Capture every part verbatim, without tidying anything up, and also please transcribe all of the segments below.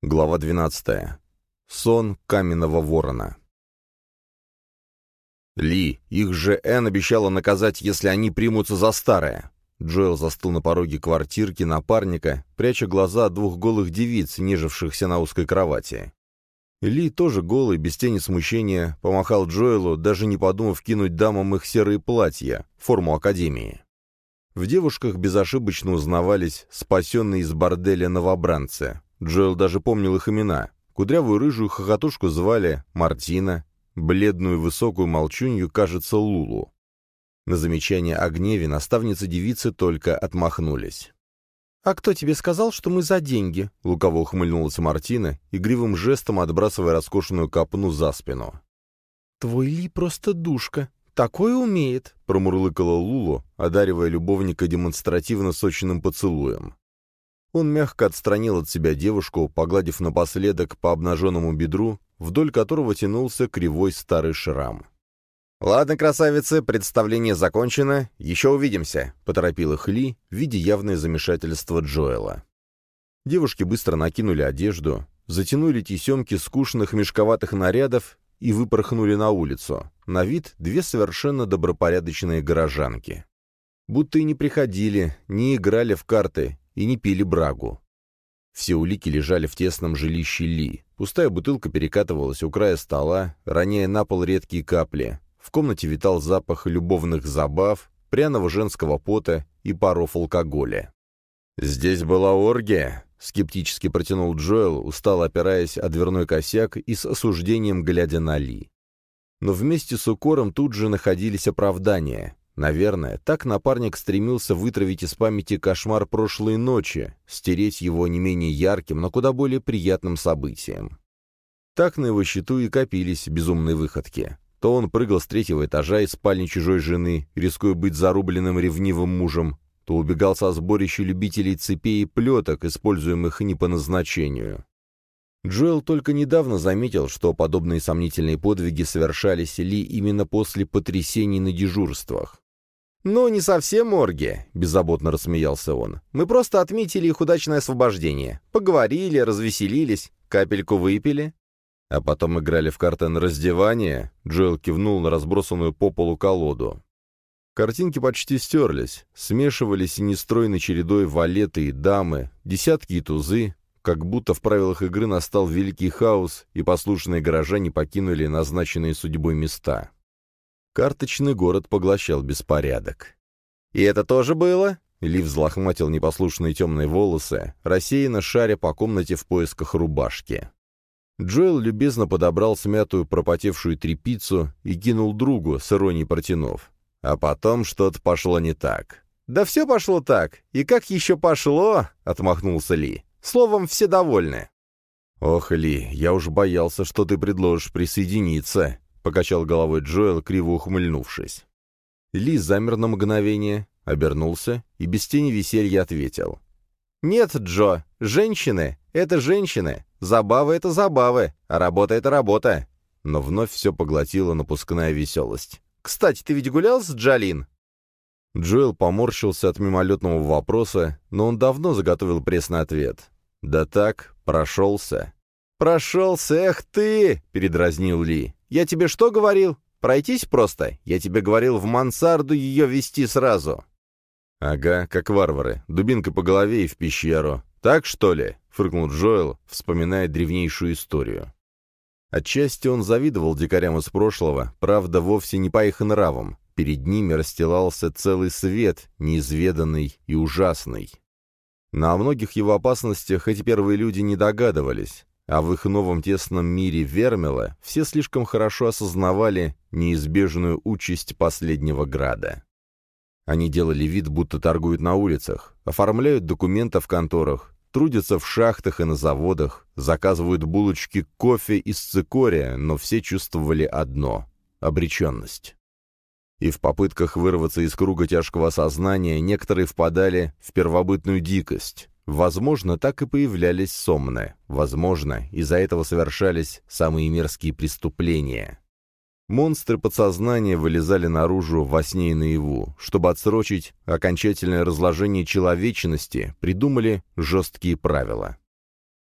Глава двенадцатая. Сон каменного ворона. «Ли, их же Энн обещала наказать, если они примутся за старое!» Джоэл застыл на пороге квартирки напарника, пряча глаза от двух голых девиц, нежившихся на узкой кровати. Ли, тоже голый, без тени смущения, помахал Джоэлу, даже не подумав кинуть дамам их серые платья, форму академии. В девушках безошибочно узнавались спасенные из борделя новобранцы. Джоэл даже помнил их имена. Кудрявую рыжую хохотушку звали Мартина, бледную высокую молчунью, кажется, Лулу. На замечание о гневе наставницы девицы только отмахнулись. «А кто тебе сказал, что мы за деньги?» — лукаво ухмыльнулась Мартина, игривым жестом отбрасывая роскошную копну за спину. «Твой Ли просто душка. Такое умеет!» — промурлыкала Лулу, одаривая любовника демонстративно сочным поцелуем. Он мягко отстранил от себя девушку, погладив напоследок по обнаженному бедру, вдоль которого тянулся кривой старый шрам. «Ладно, красавицы, представление закончено, еще увидимся», — поторопил их Ли, видя явное замешательство Джоэла. Девушки быстро накинули одежду, затянули тесемки скучных мешковатых нарядов и выпорхнули на улицу. На вид две совершенно добропорядочные горожанки. Будто и не приходили, не играли в карты и не пили брагу. Все улики лежали в тесном жилище Ли. Пустая бутылка перекатывалась у края стола, роняя на пол редкие капли. В комнате витал запах любовных забав, пряного женского пота и паров алкоголя. «Здесь была оргия», — скептически протянул Джоэл, устало опираясь о дверной косяк и с осуждением глядя на Ли. Но вместе с укором тут же находились оправдания. Наверное, так напарник стремился вытравить из памяти кошмар прошлой ночи, стереть его не менее ярким, но куда более приятным событием. Так на его счету и копились безумные выходки. То он прыгал с третьего этажа из спальни чужой жены, рискуя быть зарубленным ревнивым мужем, то убегал со сборища любителей цепей и плеток, используемых не по назначению. Джоэл только недавно заметил, что подобные сомнительные подвиги совершались Ли именно после потрясений на дежурствах. «Ну, не совсем оргия», — беззаботно рассмеялся он. «Мы просто отметили их удачное освобождение. Поговорили, развеселились, капельку выпили». «А потом играли в карты на раздевание», — Джоэл кивнул на разбросанную по полу колоду. Картинки почти стерлись, смешивались нестройной чередой валеты и дамы, десятки и тузы, как будто в правилах игры настал великий хаос, и послушные горожане покинули назначенные судьбой места. Карточный город поглощал беспорядок. «И это тоже было?» Ли взлохматил непослушные темные волосы, рассеянно шаря по комнате в поисках рубашки. Джоэл любезно подобрал смятую пропотевшую тряпицу и кинул другу, с иронией протянув. А потом что-то пошло не так. «Да все пошло так. И как еще пошло?» — отмахнулся Ли. «Словом, все довольны». «Ох, Ли, я уж боялся, что ты предложишь присоединиться», — покачал головой Джоэл, криво ухмыльнувшись. Ли замер на мгновение, обернулся и без тени веселья ответил. «Нет, Джо, женщины — это женщины, забавы — это забавы, а работа — это работа». Но вновь все поглотила напускная веселость. «Кстати, ты ведь гулял с Джалин?» Джоэл поморщился от мимолетного вопроса, но он давно заготовил пресный ответ. «Да так, прошелся». «Прошелся, эх ты!» — передразнил Ли. «Я тебе что говорил? Пройтись просто? Я тебе говорил в мансарду ее вести сразу». «Ага, как варвары, дубинкой по голове и в пещеру. Так, что ли?» — фыркнул Джоэл, вспоминая древнейшую историю. Отчасти он завидовал дикарям из прошлого, правда, вовсе не по их нравам. Перед ними расстилался целый свет, неизведанный и ужасный. Но о многих его опасностях эти первые люди не догадывались, а в их новом тесном мире Вермила все слишком хорошо осознавали неизбежную участь последнего града. Они делали вид, будто торгуют на улицах, оформляют документы в конторах, трудятся в шахтах и на заводах, заказывают булочки, кофе из цикория, но все чувствовали одно — обреченность. И в попытках вырваться из круга тяжкого сознания некоторые впадали в первобытную дикость. Возможно, так и появлялись сомны. Возможно, из-за этого совершались самые мерзкие преступления. Монстры подсознания вылезали наружу во сне и наяву. Чтобы отсрочить окончательное разложение человечности, придумали жесткие правила.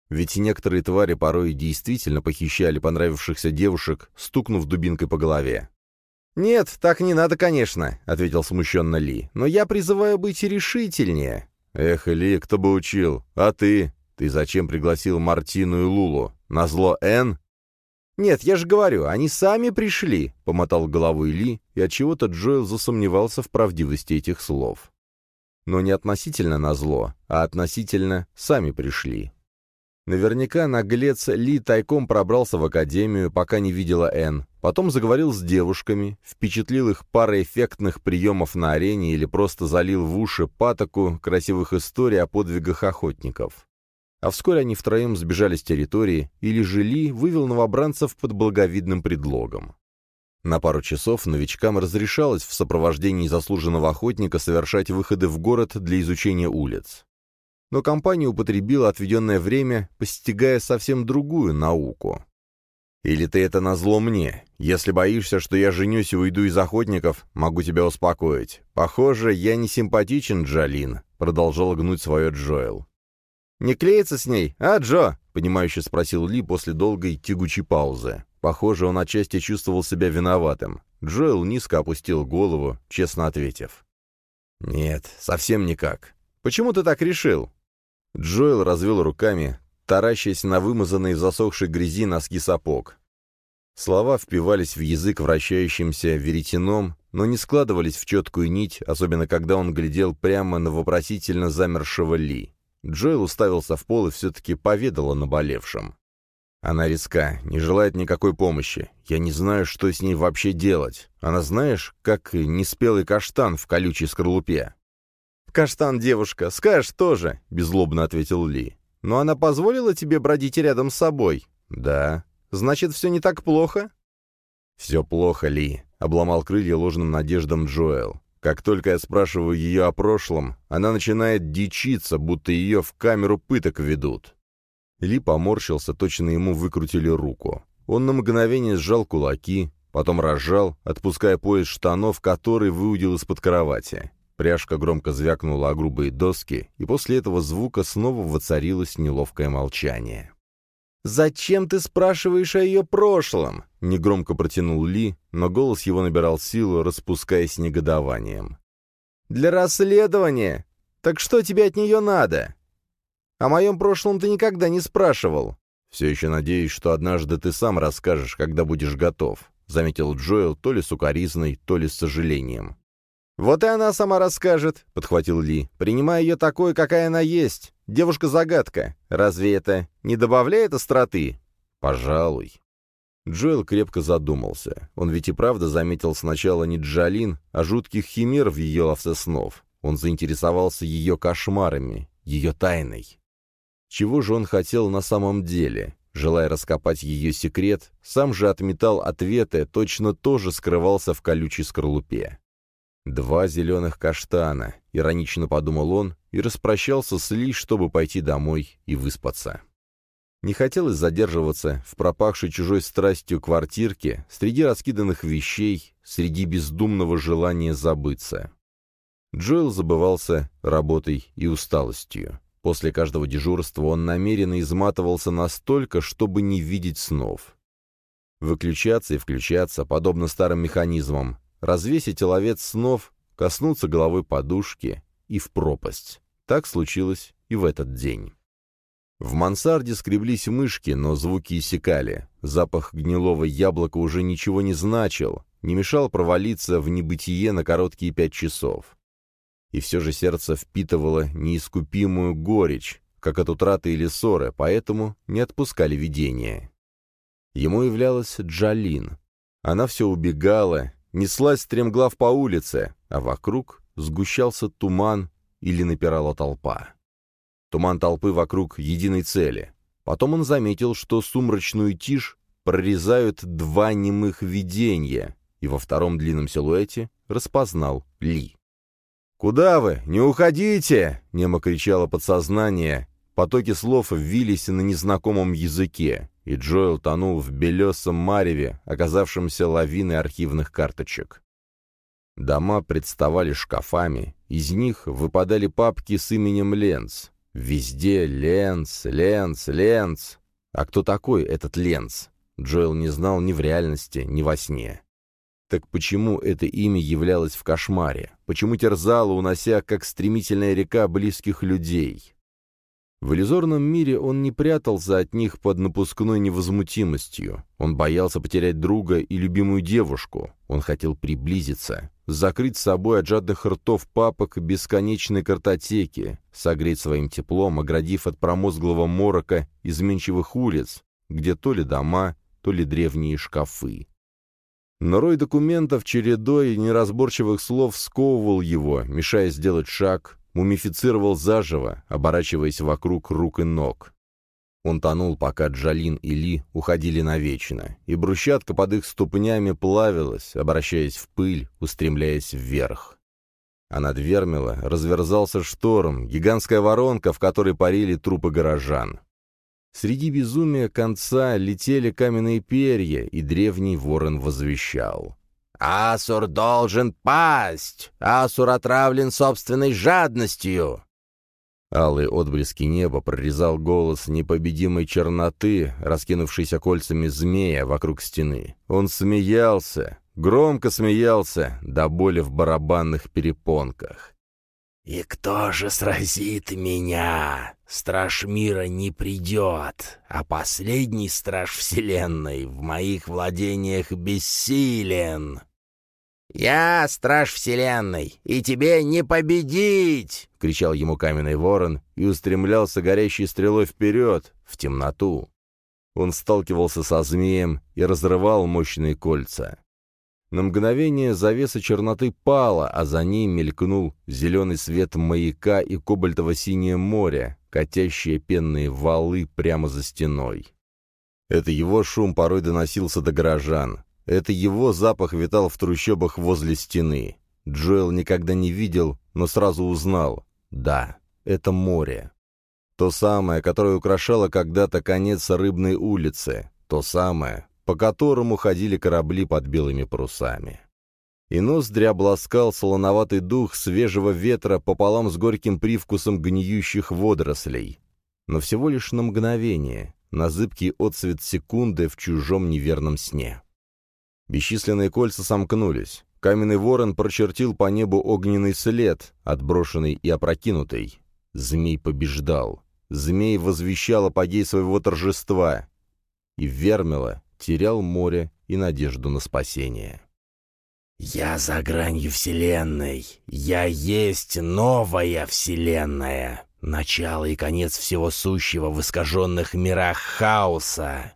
Ведь некоторые твари порой действительно похищали понравившихся девушек, стукнув дубинкой по голове. «Нет, так не надо, конечно», — ответил смущенно Ли. «Но я призываю быть решительнее». «Эх, Ли, кто бы учил. А ты? Ты зачем пригласил Мартину и Лулу? Назло Энн?» «Нет, я же говорю, они сами пришли», — помотал головой Ли, и отчего-то Джоэл засомневался в правдивости этих слов. Но не относительно назло, а относительно сами пришли. Наверняка наглец Ли тайком пробрался в академию, пока не видела Энн, потом заговорил с девушками, впечатлил их парой эффектных приемов на арене или просто залил в уши патоку красивых историй о подвигах охотников. А вскоре они втроем сбежали с территории, или же Ли вывел новобранцев под благовидным предлогом. На пару часов новичкам разрешалось в сопровождении заслуженного охотника совершать выходы в город для изучения улиц. Но компания употребила отведенное время, постигая совсем другую науку. «Или ты это назло мне? Если боишься, что я женюсь и уйду из охотников, могу тебя успокоить. Похоже, я не симпатичен, Джалин», — продолжал гнуть свое Джоэл. «Не клеится с ней, а, Джо?» — понимающе спросил Ли после долгой тягучей паузы. Похоже, он отчасти чувствовал себя виноватым. Джоэл низко опустил голову, честно ответив. «Нет, совсем никак. Почему ты так решил?» Джоэл развел руками, таращаясь на вымазанные в засохшей грязи носки сапог. Слова впивались в язык вращающимся веретеном, но не складывались в четкую нить, особенно когда он глядел прямо на вопросительно замершего Ли. Джоэл уставился в пол и все-таки поведал о наболевшем. «Она резка, не желает никакой помощи. Я не знаю, что с ней вообще делать. Она, знаешь, как неспелый каштан в колючей скорлупе». «Каштан, девушка, скажешь тоже», — беззлобно ответил Ли. «Но она позволила тебе бродить рядом с собой?» «Да». «Значит, все не так плохо?» «Все плохо, Ли», — обломал крылья ложным надеждам Джоэл. «Как только я спрашиваю ее о прошлом, она начинает дичиться, будто ее в камеру пыток ведут». Ли поморщился, точно ему выкрутили руку. Он на мгновение сжал кулаки, потом разжал, отпуская пояс штанов, который выудил из-под кровати. Пряжка громко звякнула о грубые доски, и после этого звука снова воцарилось неловкое молчание. «Зачем ты спрашиваешь о ее прошлом?» — негромко протянул Ли, но голос его набирал силу, распускаясь негодованием. «Для расследования! Так что тебе от нее надо? О моем прошлом ты никогда не спрашивал». «Все еще надеюсь, что однажды ты сам расскажешь, когда будешь готов», — заметил Джоэл то ли с укоризной, то ли с сожалением. «Вот и она сама расскажет», — подхватил Ли, принимая ее такой, какая она есть. Девушка-загадка. Разве это не добавляет остроты?» «Пожалуй». Джоэл крепко задумался. Он ведь и правда заметил сначала не Джалин, а жутких химер в ее ловце снов. Он заинтересовался ее кошмарами, ее тайной. Чего же он хотел на самом деле? Желая раскопать ее секрет, сам же отметал ответы, точно тоже скрывался в колючей скорлупе. «Два зеленых каштана», — иронично подумал он, и распрощался с Ли, чтобы пойти домой и выспаться. Не хотелось задерживаться в пропахшей чужой страстью квартирке, среди раскиданных вещей, среди бездумного желания забыться. Джоэл забывался работой и усталостью. После каждого дежурства он намеренно изматывался настолько, чтобы не видеть снов. Выключаться и включаться, подобно старым механизмам, развесить ловец снов, коснуться головой подушки и в пропасть. Так случилось и в этот день. В мансарде скреблись мышки, но звуки иссякали. Запах гнилого яблока уже ничего не значил, не мешал провалиться в небытие на короткие пять часов. И все же сердце впитывало неискупимую горечь, как от утраты или ссоры, поэтому не отпускали видения. Ему являлась Джалин. Она все убегала, неслась стремглав по улице, а вокруг сгущался туман или напирала толпа. Туман толпы вокруг единой цели. Потом он заметил, что сумрачную тишь прорезают два немых видения, и во втором длинном силуэте распознал Ли. «Куда вы? Не уходите!» — немо кричало подсознание. Потоки слов ввились на незнакомом языке, и Джоэл тонул в белесом мареве, оказавшемся лавиной архивных карточек. Дома представали шкафами, из них выпадали папки с именем Ленц. Везде Ленц, Ленц, Ленц. А кто такой этот Ленц? Джоэл не знал ни в реальности, ни во сне. Так почему это имя являлось в кошмаре? Почему терзало, унося, как стремительная река, близких людей? В иллюзорном мире он не прятался от них под напускной невозмутимостью. Он боялся потерять друга и любимую девушку. Он хотел приблизиться, закрыть с собой от жадных ртов папок бесконечной картотеки, согреть своим теплом, оградив от промозглого морока изменчивых улиц, где то ли дома, то ли древние шкафы. Но рой документов чередой неразборчивых слов сковывал его, мешая сделать шаг, мумифицировал заживо, оборачиваясь вокруг рук и ног. Он тонул, пока Джалин и Ли уходили навечно, и брусчатка под их ступнями плавилась, обращаясь в пыль, устремляясь вверх. А над Вермила разверзался шторм, гигантская воронка, в которой парили трупы горожан. Среди безумия конца летели каменные перья, и древний ворон возвещал: «Асур должен пасть! Асур отравлен собственной жадностью!» Алые отблески неба прорезал голос непобедимой черноты, раскинувшейся кольцами змея вокруг стены. Он смеялся, громко смеялся, до боли в барабанных перепонках. «И кто же сразит меня? Страж мира не придет, а последний страж вселенной в моих владениях бессилен!» «Я страж вселенной, и тебе не победить!» — кричал ему каменный ворон и устремлялся горящей стрелой вперед, в темноту. Он сталкивался со змеем и разрывал мощные кольца. На мгновение завеса черноты пала, а за ней мелькнул зеленый свет маяка и кобальтово-синее море, катящие пенные валы прямо за стеной. Это его шум порой доносился до горожан. Это его запах витал в трущобах возле стены. Джоэл никогда не видел, но сразу узнал. Да, это море. То самое, которое украшало когда-то конец Рыбной улицы. То самое, по которому ходили корабли под белыми парусами. И ноздри обласкал солоноватый дух свежего ветра пополам с горьким привкусом гниющих водорослей. Но всего лишь на мгновение, на зыбкий отсвет секунды в чужом неверном сне. Бесчисленные кольца сомкнулись. Каменный ворон прочертил по небу огненный след, отброшенный и опрокинутый. Змей побеждал. Змей возвещал апогей своего торжества. И Вермила терял море и надежду на спасение. «Я за гранью вселенной. Я есть новая вселенная. Начало и конец всего сущего в искаженных мирах хаоса.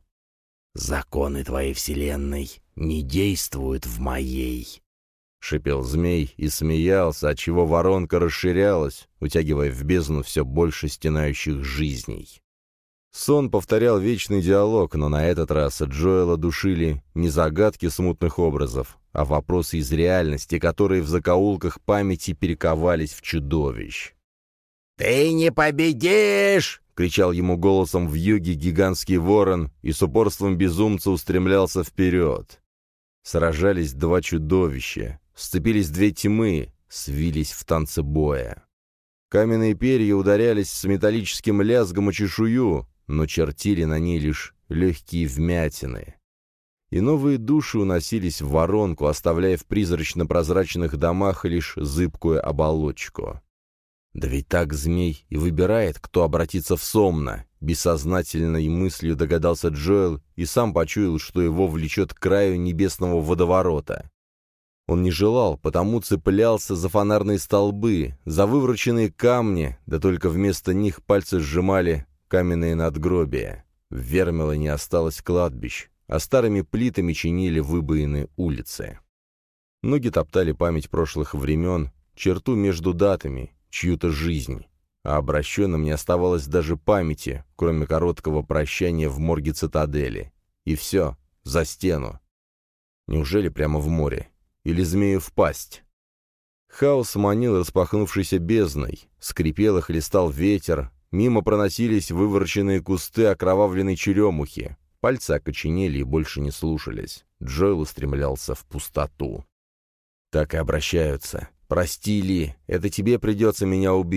Законы твоей вселенной не действуют в моей», — шипел змей и смеялся, отчего воронка расширялась, утягивая в бездну все больше стенающих жизней. Сон повторял вечный диалог, но на этот раз Джоэла душили не загадки смутных образов, а вопросы из реальности, которые в закоулках памяти перековались в чудовищ. «Ты не победишь!» — кричал ему голосом вьюги гигантский ворон и с упорством безумца устремлялся вперед. Сражались два чудовища, сцепились две тьмы, свились в танце боя. Каменные перья ударялись с металлическим лязгом о чешую, но чертили на ней лишь легкие вмятины. И новые души уносились в воронку, оставляя в призрачно-прозрачных домах лишь зыбкую оболочку. Да ведь так змей и выбирает, кто обратится в Сомна. Бессознательной мыслью догадался Джоэл и сам почуял, что его влечет к краю небесного водоворота. Он не желал, потому цеплялся за фонарные столбы, за вывороченные камни, да только вместо них пальцы сжимали каменные надгробия. В Вермила не осталось кладбищ, а старыми плитами чинили выбоины улицы. Ноги топтали память прошлых времен, черту между датами, чью-то жизнь, а обращенным не оставалось даже памяти, кроме короткого прощания в морге цитадели. И все, за стену. Неужели прямо в море? Или змею в пасть? Хаос манил распахнувшейся бездной, скрипел и хлестал ветер, мимо проносились вывороченные кусты окровавленной черемухи, пальцы окоченели и больше не слушались. Джоэл устремлялся в пустоту. Так и обращаются. «Прости, Ли, это тебе придется меня убить.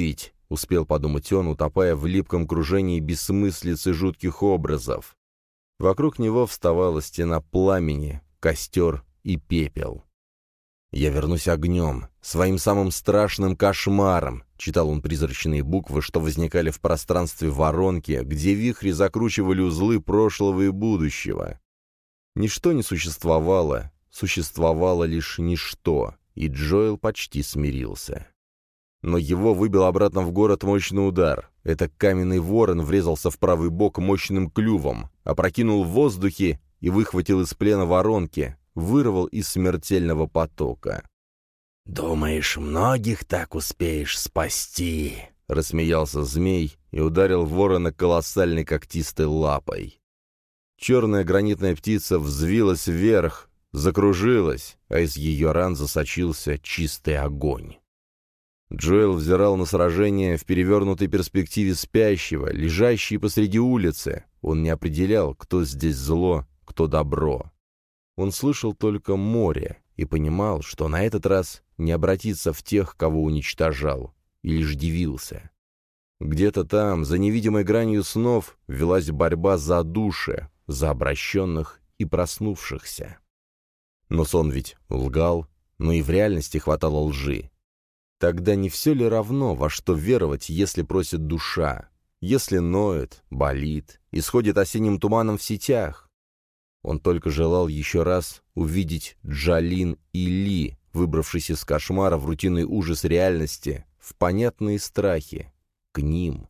— успел подумать он, утопая в липком кружении бессмыслиц и жутких образов. Вокруг него вставала стена пламени, костер и пепел. «Я вернусь огнем, своим самым страшным кошмаром», — читал он призрачные буквы, что возникали в пространстве воронки, где вихри закручивали узлы прошлого и будущего. Ничто не существовало, существовало лишь ничто, и Джоэл почти смирился. Но его выбил обратно в город мощный удар. Это каменный ворон врезался в правый бок мощным клювом, опрокинул в воздухе и выхватил из плена воронки, вырвал из смертельного потока. «Думаешь, многих так успеешь спасти?» — рассмеялся змей и ударил ворона колоссальной когтистой лапой. Черная гранитная птица взвилась вверх, закружилась, а из ее ран засочился чистый огонь. Джоэл взирал на сражение в перевернутой перспективе спящего, лежащей посреди улицы. Он не определял, кто здесь зло, кто добро. Он слышал только море и понимал, что на этот раз не обратится в тех, кого уничтожал, и лишь дивился. Где-то там, за невидимой гранью снов, велась борьба за души, за обращенных и проснувшихся. Но сон ведь лгал, но и в реальности хватало лжи. Тогда не все ли равно, во что веровать, если просит душа, если ноет, болит, исходит осенним туманом в сетях? Он только желал еще раз увидеть Джалин и Ли, выбравшись из кошмара в рутинный ужас реальности, в понятные страхи, к ним.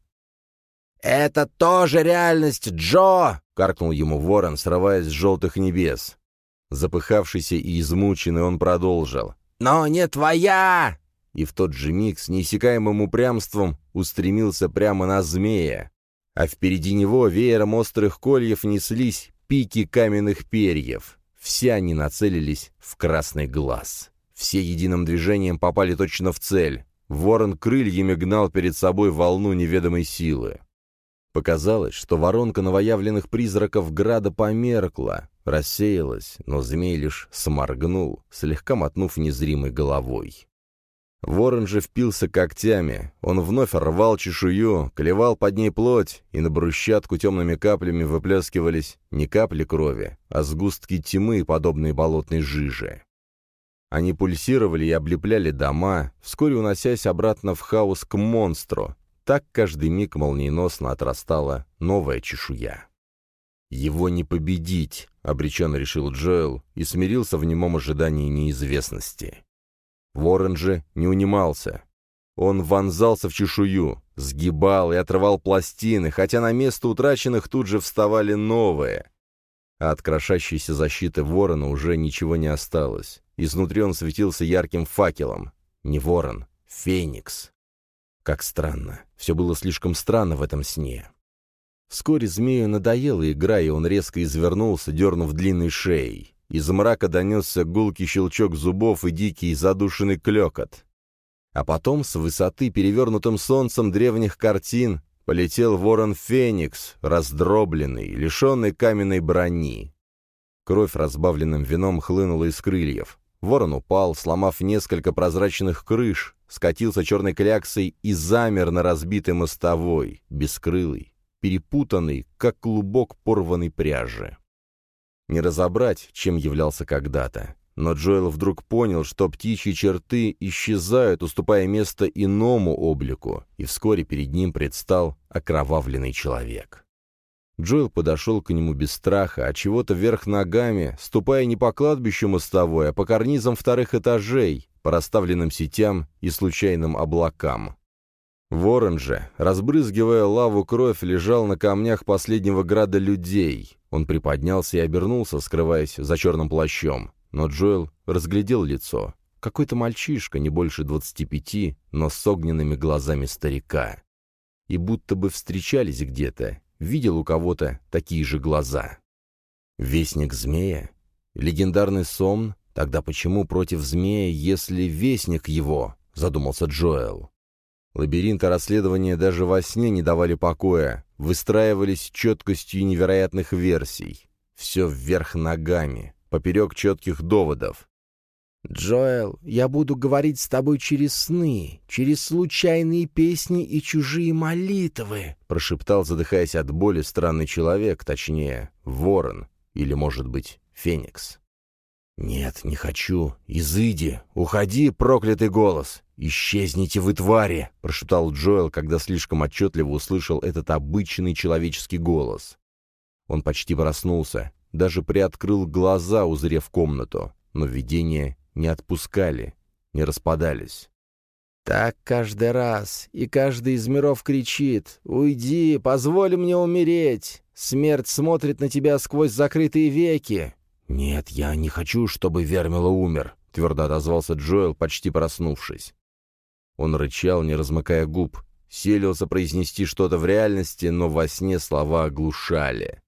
«Это тоже реальность, Джо!» — каркнул ему ворон, срываясь с желтых небес. Запыхавшийся и измученный, он продолжил. «Но не твоя!» И в тот же миг с неиссякаемым упрямством устремился прямо на змея, а впереди него веером острых кольев неслись пики каменных перьев. Все они нацелились в красный глаз. Все единым движением попали точно в цель. Ворон крыльями гнал перед собой волну неведомой силы. Показалось, что воронка новоявленных призраков града померкла, рассеялась, но змей лишь сморгнул, слегка мотнув незримой головой. Ворон же впился когтями, он вновь рвал чешую, клевал под ней плоть, и на брусчатку темными каплями выплескивались не капли крови, а сгустки тьмы, подобные болотной жиже. Они пульсировали и облепляли дома, вскоре уносясь обратно в хаос к монстру. Так каждый миг молниеносно отрастала новая чешуя. «Его не победить», — обреченно решил Джоэл и смирился в немом ожидании неизвестности. Ворон же не унимался. Он вонзался в чешую, сгибал и отрывал пластины, хотя на место утраченных тут же вставали новые. А от крошащейся защиты ворона уже ничего не осталось. Изнутри он светился ярким факелом. Не ворон, феникс. Как странно. Все было слишком странно в этом сне. Вскоре змею надоела игра, и он резко извернулся, дернув длинной шеей. Из мрака донесся гулкий щелчок зубов и дикий задушенный клёкот. А потом с высоты, перевернутым солнцем древних картин, полетел ворон-феникс, раздробленный, лишенный каменной брони. Кровь разбавленным вином хлынула из крыльев. Ворон упал, сломав несколько прозрачных крыш, скатился черной кляксой и замер на разбитой мостовой, бескрылый, перепутанный, как клубок порванной пряжи. Не разобрать, чем являлся когда-то. Но Джоэл вдруг понял, что птичьи черты исчезают, уступая место иному облику, и вскоре перед ним предстал окровавленный человек. Джоэл подошел к нему без страха, а чего-то вверх ногами, ступая не по кладбищу мостовой, а по карнизам вторых этажей, по расставленным сетям и случайным облакам. Ворон же, разбрызгивая лаву кровь, лежал на камнях последнего града людей. Он приподнялся и обернулся, скрываясь за черным плащом. Но Джоэл разглядел лицо. Какой-то мальчишка, не больше двадцати пяти, но с огненными глазами старика. И будто бы встречались где-то, видел у кого-то такие же глаза. Вестник змея? Легендарный Сомн? Тогда почему против змея, если вестник его? Задумался Джоэл. Лабиринты расследования даже во сне не давали покоя, выстраивались четкостью невероятных версий. Все вверх ногами, поперек четких доводов. «Джоэл, я буду говорить с тобой через сны, через случайные песни и чужие молитвы», — прошептал, задыхаясь от боли, странный человек, точнее, ворон, или, может быть, феникс. «Нет, не хочу. Изыди! Уходи, проклятый голос! Исчезните вы, твари!» — прошептал Джоэл, когда слишком отчетливо услышал этот обычный человеческий голос. Он почти проснулся, даже приоткрыл глаза, узрев комнату, но видения не отпускали, не распадались. «Так каждый раз, и каждый из миров кричит: «Уйди, позволь мне умереть! Смерть смотрит на тебя сквозь закрытые веки!» «Нет, я не хочу, чтобы Вермила умер», — твердо отозвался Джоэл, почти проснувшись. Он рычал, не размыкая губ, силился произнести что-то в реальности, но во сне слова оглушали.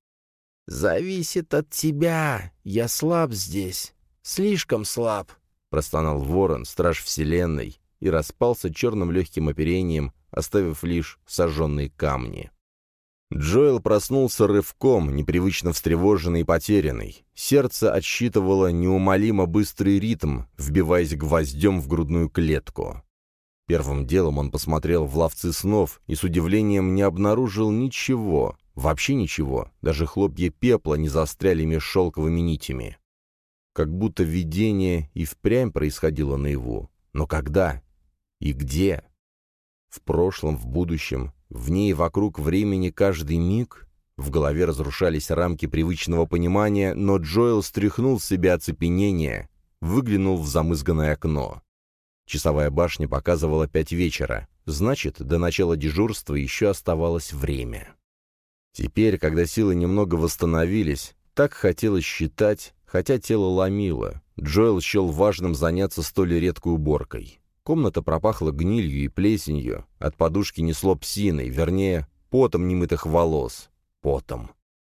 «Зависит от тебя. Я слаб здесь. Слишком слаб», — простонал ворон, страж вселенной, и распался черным легким оперением, оставив лишь сожженные камни. Джоэл проснулся рывком, непривычно встревоженный и потерянный. Сердце отсчитывало неумолимо быстрый ритм, вбиваясь гвоздем в грудную клетку. Первым делом он посмотрел в ловцы снов и с удивлением не обнаружил ничего, вообще ничего, даже хлопья пепла не застряли меж шелковыми нитями. Как будто видение и впрямь происходило наяву. Но когда? И где? В прошлом, в будущем, вне и вокруг времени каждый миг? В голове разрушались рамки привычного понимания, но Джоэл стряхнул с себя оцепенение, выглянул в замызганное окно. Часовая башня показывала пять вечера, значит, до начала дежурства еще оставалось время. Теперь, когда силы немного восстановились, так хотелось считать, хотя тело ломило, Джоэл счел важным заняться столь редкой уборкой. Комната пропахла гнилью и плесенью, от подушки несло псиной, вернее, потом немытых волос. Потом.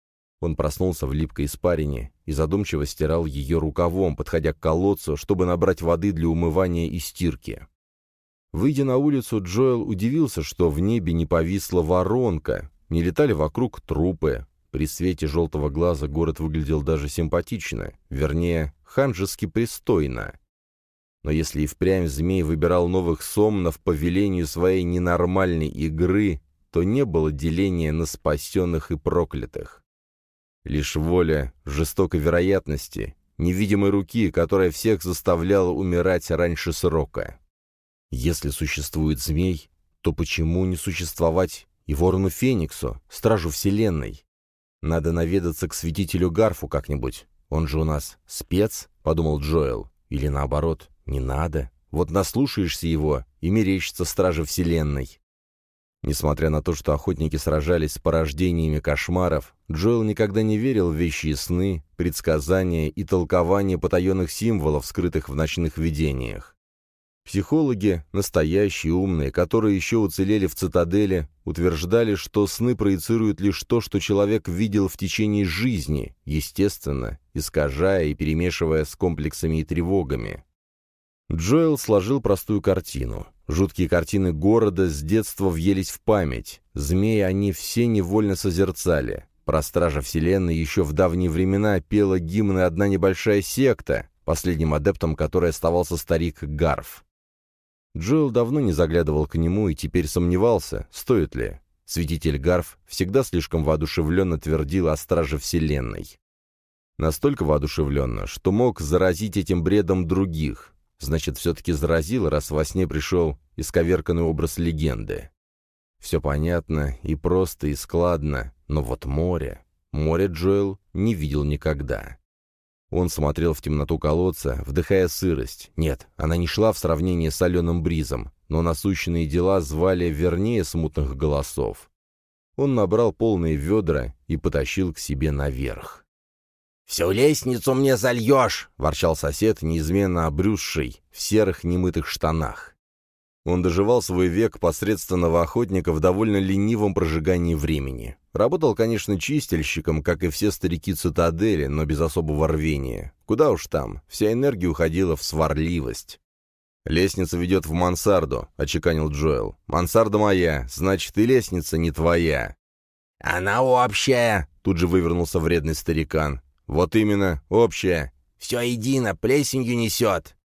Он проснулся в липкой испарине и задумчиво стирал ее рукавом, подходя к колодцу, чтобы набрать воды для умывания и стирки. Выйдя на улицу, Джоэл удивился, что в небе не повисла воронка, не летали вокруг трупы. При свете желтого глаза город выглядел даже симпатично, вернее, ханжески пристойно. Но если и впрямь змей выбирал новых сомнов по велению своей ненормальной игры, то не было деления на спасенных и проклятых. Лишь воля жестокой вероятности, невидимой руки, которая всех заставляла умирать раньше срока. Если существует змей, то почему не существовать и ворону Фениксу, стражу Вселенной? Надо наведаться к святителю Гарфу как-нибудь. Он же у нас спец, — подумал Джоэл. Или наоборот, не надо. Вот наслушаешься его, и мерещится стража Вселенной. Несмотря на то, что охотники сражались с порождениями кошмаров, Джоэл никогда не верил в вещи и сны, предсказания и толкования потаенных символов, скрытых в ночных видениях. Психологи, настоящие умные, которые еще уцелели в цитадели, утверждали, что сны проецируют лишь то, что человек видел в течение жизни, естественно, искажая и перемешивая с комплексами и тревогами. Джоэл сложил простую картину. Жуткие картины города с детства въелись в память. Змеи они все невольно созерцали. Про стража Вселенной еще в давние времена пела гимны одна небольшая секта, последним адептом которой оставался старик Гарф. Джоэл давно не заглядывал к нему и теперь сомневался, стоит ли. Святитель Гарф всегда слишком воодушевленно твердил о страже Вселенной. Настолько воодушевленно, что мог заразить этим бредом других. Значит, все-таки заразил, раз во сне пришел исковерканный образ легенды. Все понятно и просто, и складно, но вот море... Море Джоэл не видел никогда. Он смотрел в темноту колодца, вдыхая сырость. Нет, она не шла в сравнении с соленым бризом, но насущенные дела звали вернее смутных голосов. Он набрал полные ведра и потащил к себе наверх. «Всю лестницу мне зальешь!» — ворчал сосед, неизменно обрюзший, в серых немытых штанах. Он доживал свой век посредственного охотника в довольно ленивом прожигании времени. Работал, конечно, чистильщиком, как и все старики цитадели, но без особого рвения. Куда уж там, вся энергия уходила в сварливость. «Лестница ведет в мансарду», — очеканил Джоэл. «Мансарда моя, значит, и лестница не твоя». «Она общая», — тут же вывернулся вредный старикан. «Вот именно, общая. Все едино, плесенью несет».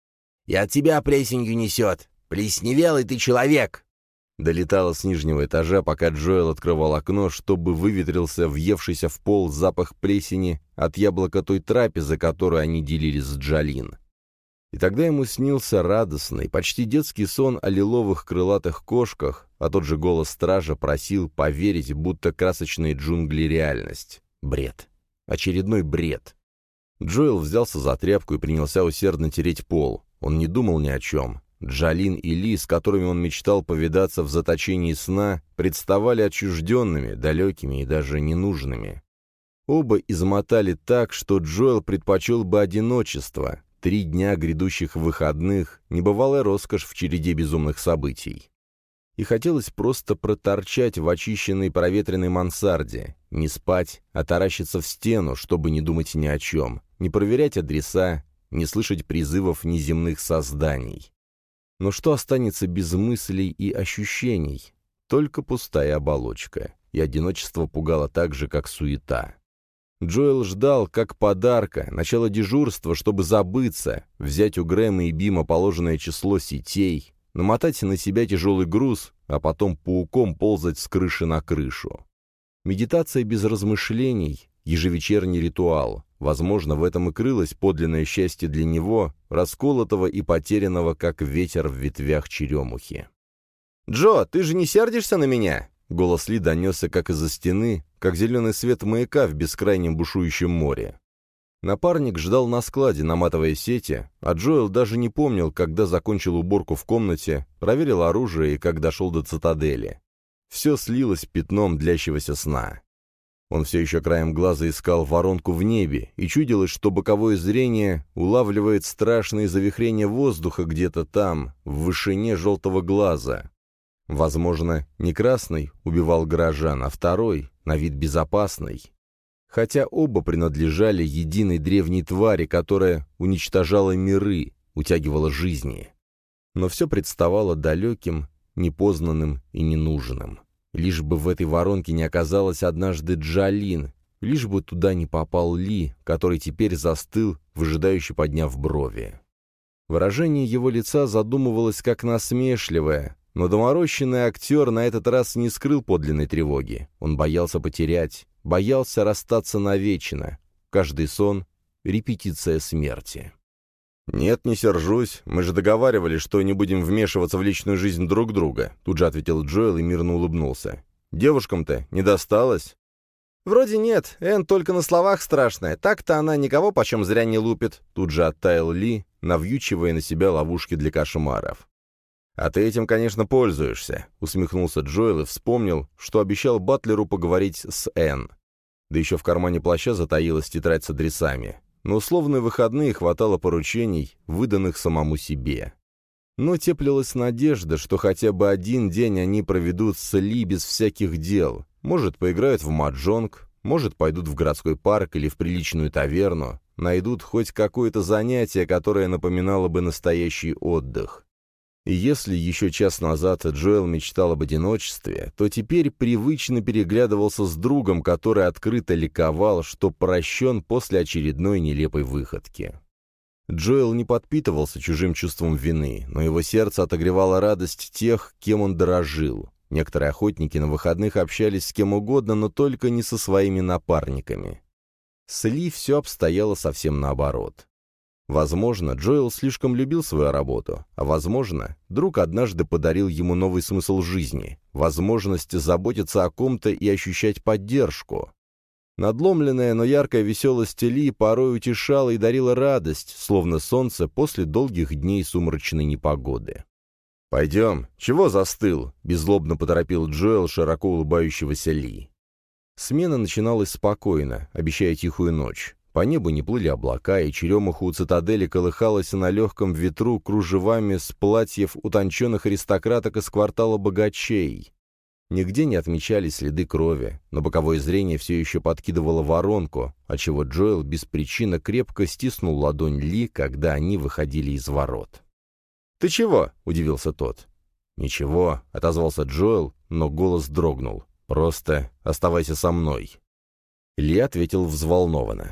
И от тебя плесенью несет. Плесневелый ты человек!» Долетало с нижнего этажа, пока Джоэл открывал окно, чтобы выветрился въевшийся в пол запах плесени от яблока той трапезы, которую они делили с Джалин. И тогда ему снился радостный, почти детский сон о лиловых крылатых кошках, а тот же голос стража просил поверить, будто красочные джунгли — реальность. Бред. Очередной бред. Джоэл взялся за тряпку и принялся усердно тереть пол. Он не думал ни о чем. Джалин и Ли, с которыми он мечтал повидаться в заточении сна, представали отчужденными, далекими и даже ненужными. Оба измотали так, что Джоэл предпочел бы одиночество. Три дня грядущих выходных, небывалая роскошь в череде безумных событий. И хотелось просто проторчать в очищенной проветренной мансарде, не спать, а таращиться в стену, чтобы не думать ни о чем, не проверять адреса, не слышать призывов неземных созданий. Но что останется без мыслей и ощущений? Только пустая оболочка, и одиночество пугало так же, как суета. Джоэл ждал, как подарка, начало дежурства, чтобы забыться, взять у Грэма и Бима положенное число сетей, намотать на себя тяжелый груз, а потом пауком ползать с крыши на крышу. Медитация без размышлений, ежевечерний ритуал. Возможно, в этом и крылось подлинное счастье для него, расколотого и потерянного, как ветер в ветвях черемухи. «Джо, ты же не сердишься на меня?» Голос Ли донесся как из-за стены, как зеленый свет маяка в бескрайнем бушующем море. Напарник ждал на складе, наматывая сети, а Джоэл даже не помнил, когда закончил уборку в комнате, проверил оружие и как дошел до цитадели. Все слилось пятном длящегося сна. Он все еще краем глаза искал воронку в небе, и чудилось, что боковое зрение улавливает страшные завихрения воздуха где-то там, в вышине желтого глаза. Возможно, не красный убивал горожан, а второй, на вид безопасный. Хотя оба принадлежали единой древней твари, которая уничтожала миры, утягивала жизни. Но все представало далеким, непознанным и ненужным. Лишь бы в этой воронке не оказалась однажды Джалин, лишь бы туда не попал Ли, который теперь застыл, выжидающе подняв брови. Выражение его лица задумывалось как насмешливое, но доморощенный актер на этот раз не скрыл подлинной тревоги. Он боялся потерять, боялся расстаться навечно. Каждый сон — репетиция смерти. «Нет, не сержусь. Мы же договаривались, что не будем вмешиваться в личную жизнь друг друга», — тут же ответил Джоэл и мирно улыбнулся. «Девушкам-то не досталось?» «Вроде нет. Энн только на словах страшная. Так-то она никого почем зря не лупит», — тут же оттаял Ли, навьючивая на себя ловушки для кошмаров. «А ты этим, конечно, пользуешься», — усмехнулся Джоэл и вспомнил, что обещал Батлеру поговорить с Энн. Да еще в кармане плаща затаилась тетрадь с адресами. На условные выходные хватало поручений, выданных самому себе. Но теплилась надежда, что хотя бы один день они проведут с Ли без всяких дел. Может, поиграют в маджонг, может, пойдут в городской парк или в приличную таверну, найдут хоть какое-то занятие, которое напоминало бы настоящий отдых. И если еще час назад Джоэл мечтал об одиночестве, то теперь привычно переглядывался с другом, который открыто ликовал, что прощен после очередной нелепой выходки. Джоэл не подпитывался чужим чувством вины, но его сердце отогревало радость тех, кем он дорожил. Некоторые охотники на выходных общались с кем угодно, но только не со своими напарниками. С Ли все обстояло совсем наоборот. Возможно, Джоэл слишком любил свою работу, а возможно, друг однажды подарил ему новый смысл жизни, возможность заботиться о ком-то и ощущать поддержку. Надломленная, но яркая веселость Ли порой утешала и дарила радость, словно солнце после долгих дней сумрачной непогоды. «Пойдем. Чего застыл?» — беззлобно поторопил Джоэл широко улыбающегося Ли. Смена начиналась спокойно, обещая тихую ночь. По небу не плыли облака, и черемуха у цитадели колыхалась на легком ветру кружевами с платьев утонченных аристократок из квартала богачей. Нигде не отмечались следы крови, но боковое зрение все еще подкидывало воронку, отчего Джоэл без причины крепко стиснул ладонь Ли, когда они выходили из ворот. «Ты чего?» — удивился тот. «Ничего», — отозвался Джоэл, но голос дрогнул. «Просто оставайся со мной». Ли ответил взволнованно.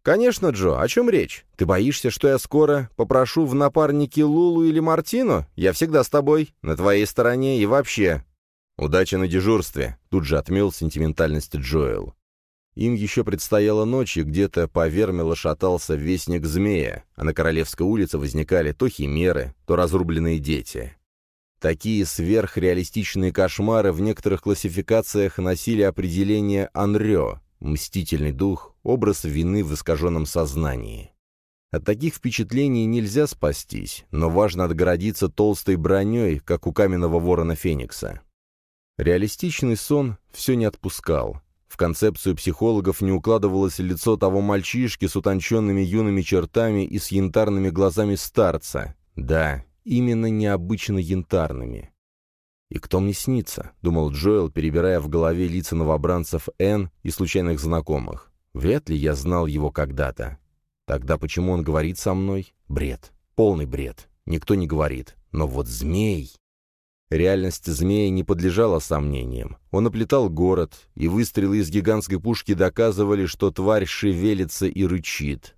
«Конечно, Джо, о чем речь? Ты боишься, что я скоро попрошу в напарники Лулу или Мартину? Я всегда с тобой, на твоей стороне и вообще». «Удачи на дежурстве», — тут же отмел сентиментальность Джоэл. Им еще предстояла ночь, и где-то по Вермилу шатался вестник змея, а на Королевской улице возникали то химеры, то разрубленные дети. Такие сверхреалистичные кошмары в некоторых классификациях носили определение «анрё» — мстительный дух, образ вины в искаженном сознании. От таких впечатлений нельзя спастись, но важно отгородиться толстой броней, как у каменного ворона Феникса. Реалистичный сон все не отпускал. В концепцию психологов не укладывалось лицо того мальчишки с утонченными юными чертами и с янтарными глазами старца. Да, именно необычно янтарными. «И кто мне снится?» — думал Джоэл, перебирая в голове лица новобранцев Энн и случайных знакомых. «Вряд ли я знал его когда-то. Тогда почему он говорит со мной? Бред. Полный бред. Никто не говорит. Но вот змей...» Реальность змея не подлежала сомнениям. Он оплетал город, и выстрелы из гигантской пушки доказывали, что тварь шевелится и рычит.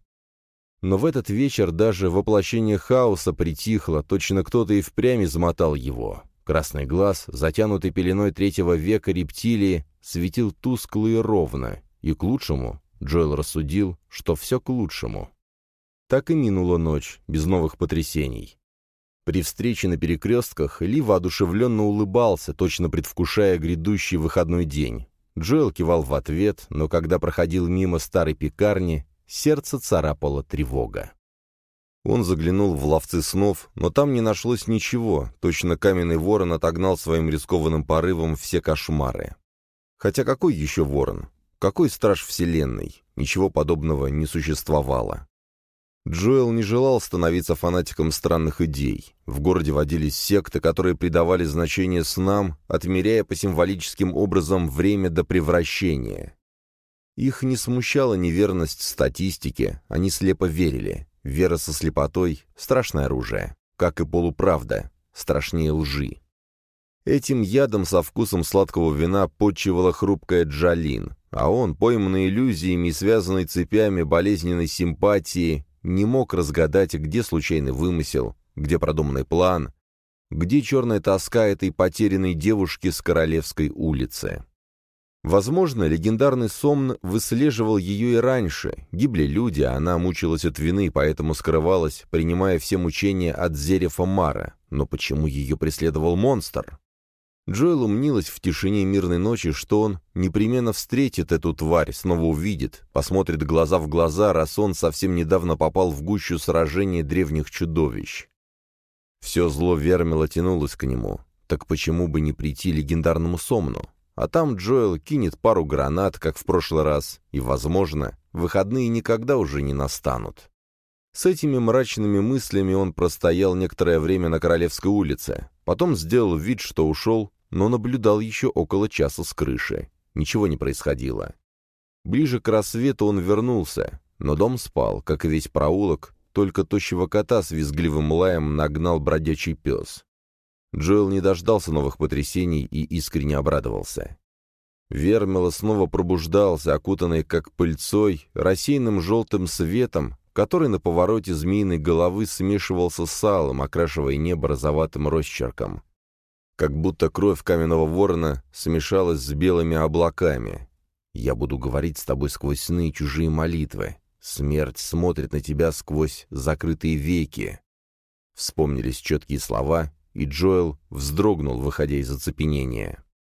Но в этот вечер даже воплощение хаоса притихло, точно кто-то и впрямь измотал его. Красный глаз, затянутый пеленой третьего века рептилии, светил тускло и ровно, и к лучшему, Джоэл рассудил, что все к лучшему. Так и минула ночь, без новых потрясений. При встрече на перекрестках Ли воодушевленно улыбался, точно предвкушая грядущий выходной день. Джоэл кивал в ответ, но когда проходил мимо старой пекарни, сердце царапала тревога. Он заглянул в ловцы снов, но там не нашлось ничего, точно каменный ворон отогнал своим рискованным порывом все кошмары. Хотя какой еще ворон? Какой страж вселенной? Ничего подобного не существовало. Джоэл не желал становиться фанатиком странных идей. В городе водились секты, которые придавали значение снам, отмеряя по символическим образом время до превращения. Их не смущала неверность статистики, они слепо верили. Вера со слепотой — страшное оружие, как и полуправда, страшнее лжи. Этим ядом со вкусом сладкого вина подчивала хрупкая Джалин, а он, пойманный иллюзиями и связанный цепями болезненной симпатии, не мог разгадать, где случайный вымысел, где продуманный план, где черная тоска этой потерянной девушки с Королевской улицы. Возможно, легендарный Сомн выслеживал ее и раньше. Гибли люди, а она мучилась от вины, поэтому скрывалась, принимая все мучения от Зерефа Мара. Но почему ее преследовал монстр? Джоэлу мнилось в тишине мирной ночи, что он непременно встретит эту тварь, снова увидит, посмотрит глаза в глаза, раз он совсем недавно попал в гущу сражения древних чудовищ. Все зло Вермила тянулось к нему. Так почему бы не прийти легендарному Сомну? А там Джоэл кинет пару гранат, как в прошлый раз, и, возможно, выходные никогда уже не настанут. С этими мрачными мыслями он простоял некоторое время на Королевской улице, потом сделал вид, что ушел, но наблюдал еще около часа с крыши. Ничего не происходило. Ближе к рассвету он вернулся, но дом спал, как и весь проулок, только тощего кота с визгливым лаем нагнал бродячий пес. Джоэл не дождался новых потрясений и искренне обрадовался. Вермила снова пробуждался, окутанный как пыльцой, рассеянным желтым светом, который на повороте змеиной головы смешивался с алым, окрашивая небо розоватым росчерком. Как будто кровь каменного ворона смешалась с белыми облаками. «Я буду говорить с тобой сквозь сны и чужие молитвы. Смерть смотрит на тебя сквозь закрытые веки». Вспомнились четкие слова, и Джоэл вздрогнул, выходя из оцепенения.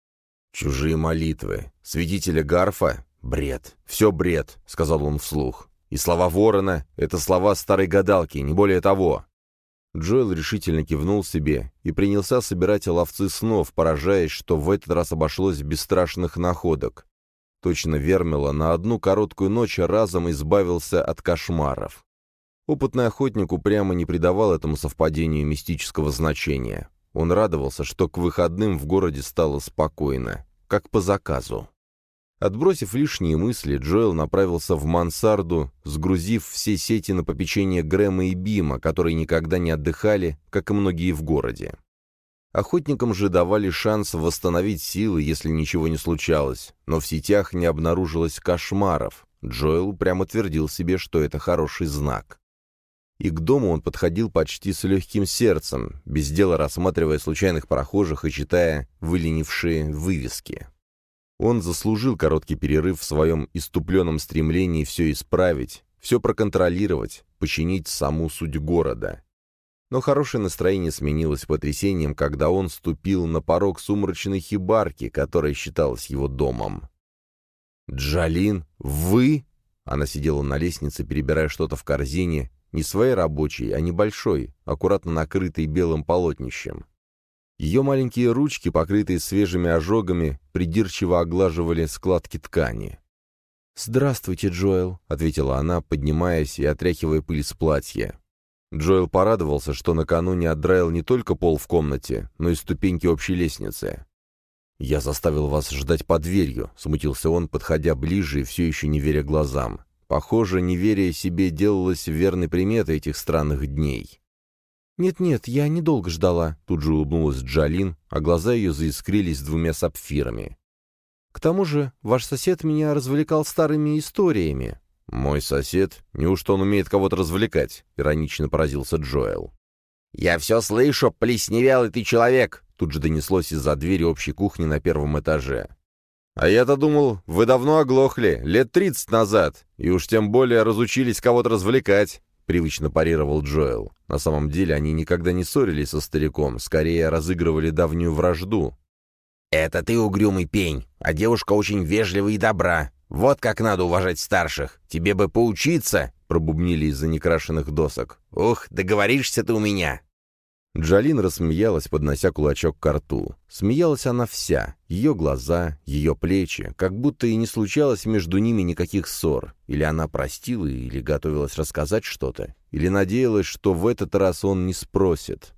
«Чужие молитвы. Свидетеля Гарфа? Бред. Все бред», — сказал он вслух. «И слова ворона — это слова старой гадалки, не более того». Джоэл решительно кивнул себе и принялся собирать ловцы снов, поражаясь, что в этот раз обошлось без страшных находок. Точно Вермила на одну короткую ночь разом избавился от кошмаров. Опытный охотник упрямо не придавал этому совпадению мистического значения. Он радовался, что к выходным в городе стало спокойно, как по заказу. Отбросив лишние мысли, Джоэл направился в мансарду, сгрузив все сети на попечение Грэма и Бима, которые никогда не отдыхали, как и многие в городе. Охотникам же давали шанс восстановить силы, если ничего не случалось, но в сетях не обнаружилось кошмаров. Джоэл прямо твердил себе, что это хороший знак. И к дому он подходил почти с легким сердцем, без дела рассматривая случайных прохожих и читая выленившие вывески. Он заслужил короткий перерыв в своем иступленном стремлении все исправить, все проконтролировать, починить саму суть города. Но хорошее настроение сменилось потрясением, когда он ступил на порог сумрачной хибарки, которая считалась его домом. «Джалин, вы?» Она сидела на лестнице, перебирая что-то в корзине, не своей рабочей, а небольшой, аккуратно накрытой белым полотнищем. Ее маленькие ручки, покрытые свежими ожогами, придирчиво оглаживали складки ткани. «Здравствуйте, Джоэл», — ответила она, поднимаясь и отряхивая пыль с платья. Джоэл порадовался, что накануне отдраил не только пол в комнате, но и ступеньки общей лестницы. «Я заставил вас ждать под дверью», — смутился он, подходя ближе и все еще не веря глазам. Похоже, неверие себе делалось верной приметой этих странных дней. «Нет-нет, я недолго ждала», — тут же улыбнулась Джалин, а глаза ее заискрились двумя сапфирами. «К тому же ваш сосед меня развлекал старыми историями». «Мой сосед? Неужто он умеет кого-то развлекать?» — иронично поразился Джоэл. «Я все слышу, плесневелый ты человек!» — тут же донеслось из-за двери общей кухни на первом этаже. «А я-то думал, вы давно оглохли, лет тридцать назад, и уж тем более разучились кого-то развлекать», — привычно парировал Джоэл. На самом деле они никогда не ссорились со стариком, скорее разыгрывали давнюю вражду. «Это ты угрюмый пень, а девушка очень вежлива и добра. Вот как надо уважать старших. Тебе бы поучиться», — пробубнили из-за некрашенных досок. «Ух, договоришься ты у меня». Джалин рассмеялась, поднося кулачок к рту. Смеялась она вся, ее глаза, ее плечи, как будто и не случалось между ними никаких ссор. Или она простила, или готовилась рассказать что-то, или надеялась, что в этот раз он не спросит.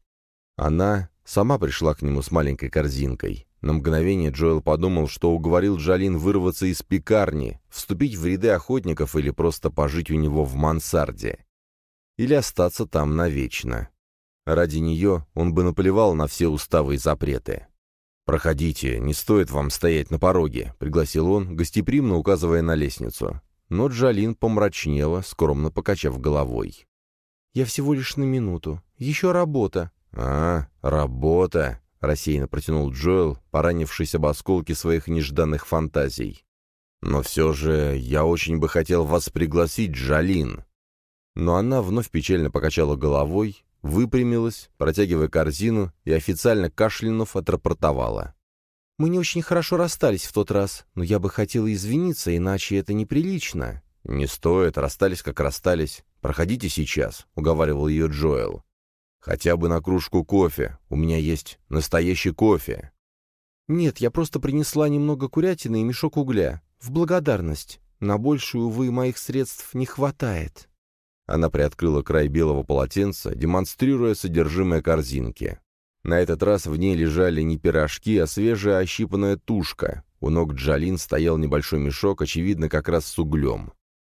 Она сама пришла к нему с маленькой корзинкой. На мгновение Джоэл подумал, что уговорил Джалин вырваться из пекарни, вступить в ряды охотников или просто пожить у него в мансарде. Или остаться там навечно. Ради нее он бы наплевал на все уставы и запреты. «Проходите, не стоит вам стоять на пороге», — пригласил он, гостеприимно указывая на лестницу. Но Джалин помрачнела, скромно покачав головой. «Я всего лишь на минуту. Еще работа». «А, работа», — рассеянно протянул Джоэл, поранившись об осколки своих нежданных фантазий. «Но все же я очень бы хотел вас пригласить, Джалин». Но она вновь печально покачала головой, выпрямилась, протягивая корзину, и официально кашлянув отрапортовала. «Мы не очень хорошо расстались в тот раз, но я бы хотела извиниться, иначе это неприлично». «Не стоит, расстались как расстались. Проходите сейчас», — уговаривал ее Джоэл. «Хотя бы на кружку кофе. У меня есть настоящий кофе». «Нет, я просто принесла немного курятины и мешок угля. В благодарность. На большую, увы, моих средств не хватает». Она приоткрыла край белого полотенца, демонстрируя содержимое корзинки. На этот раз в ней лежали не пирожки, а свежая ощипанная тушка. У ног Джалин стоял небольшой мешок, очевидно, как раз с углем.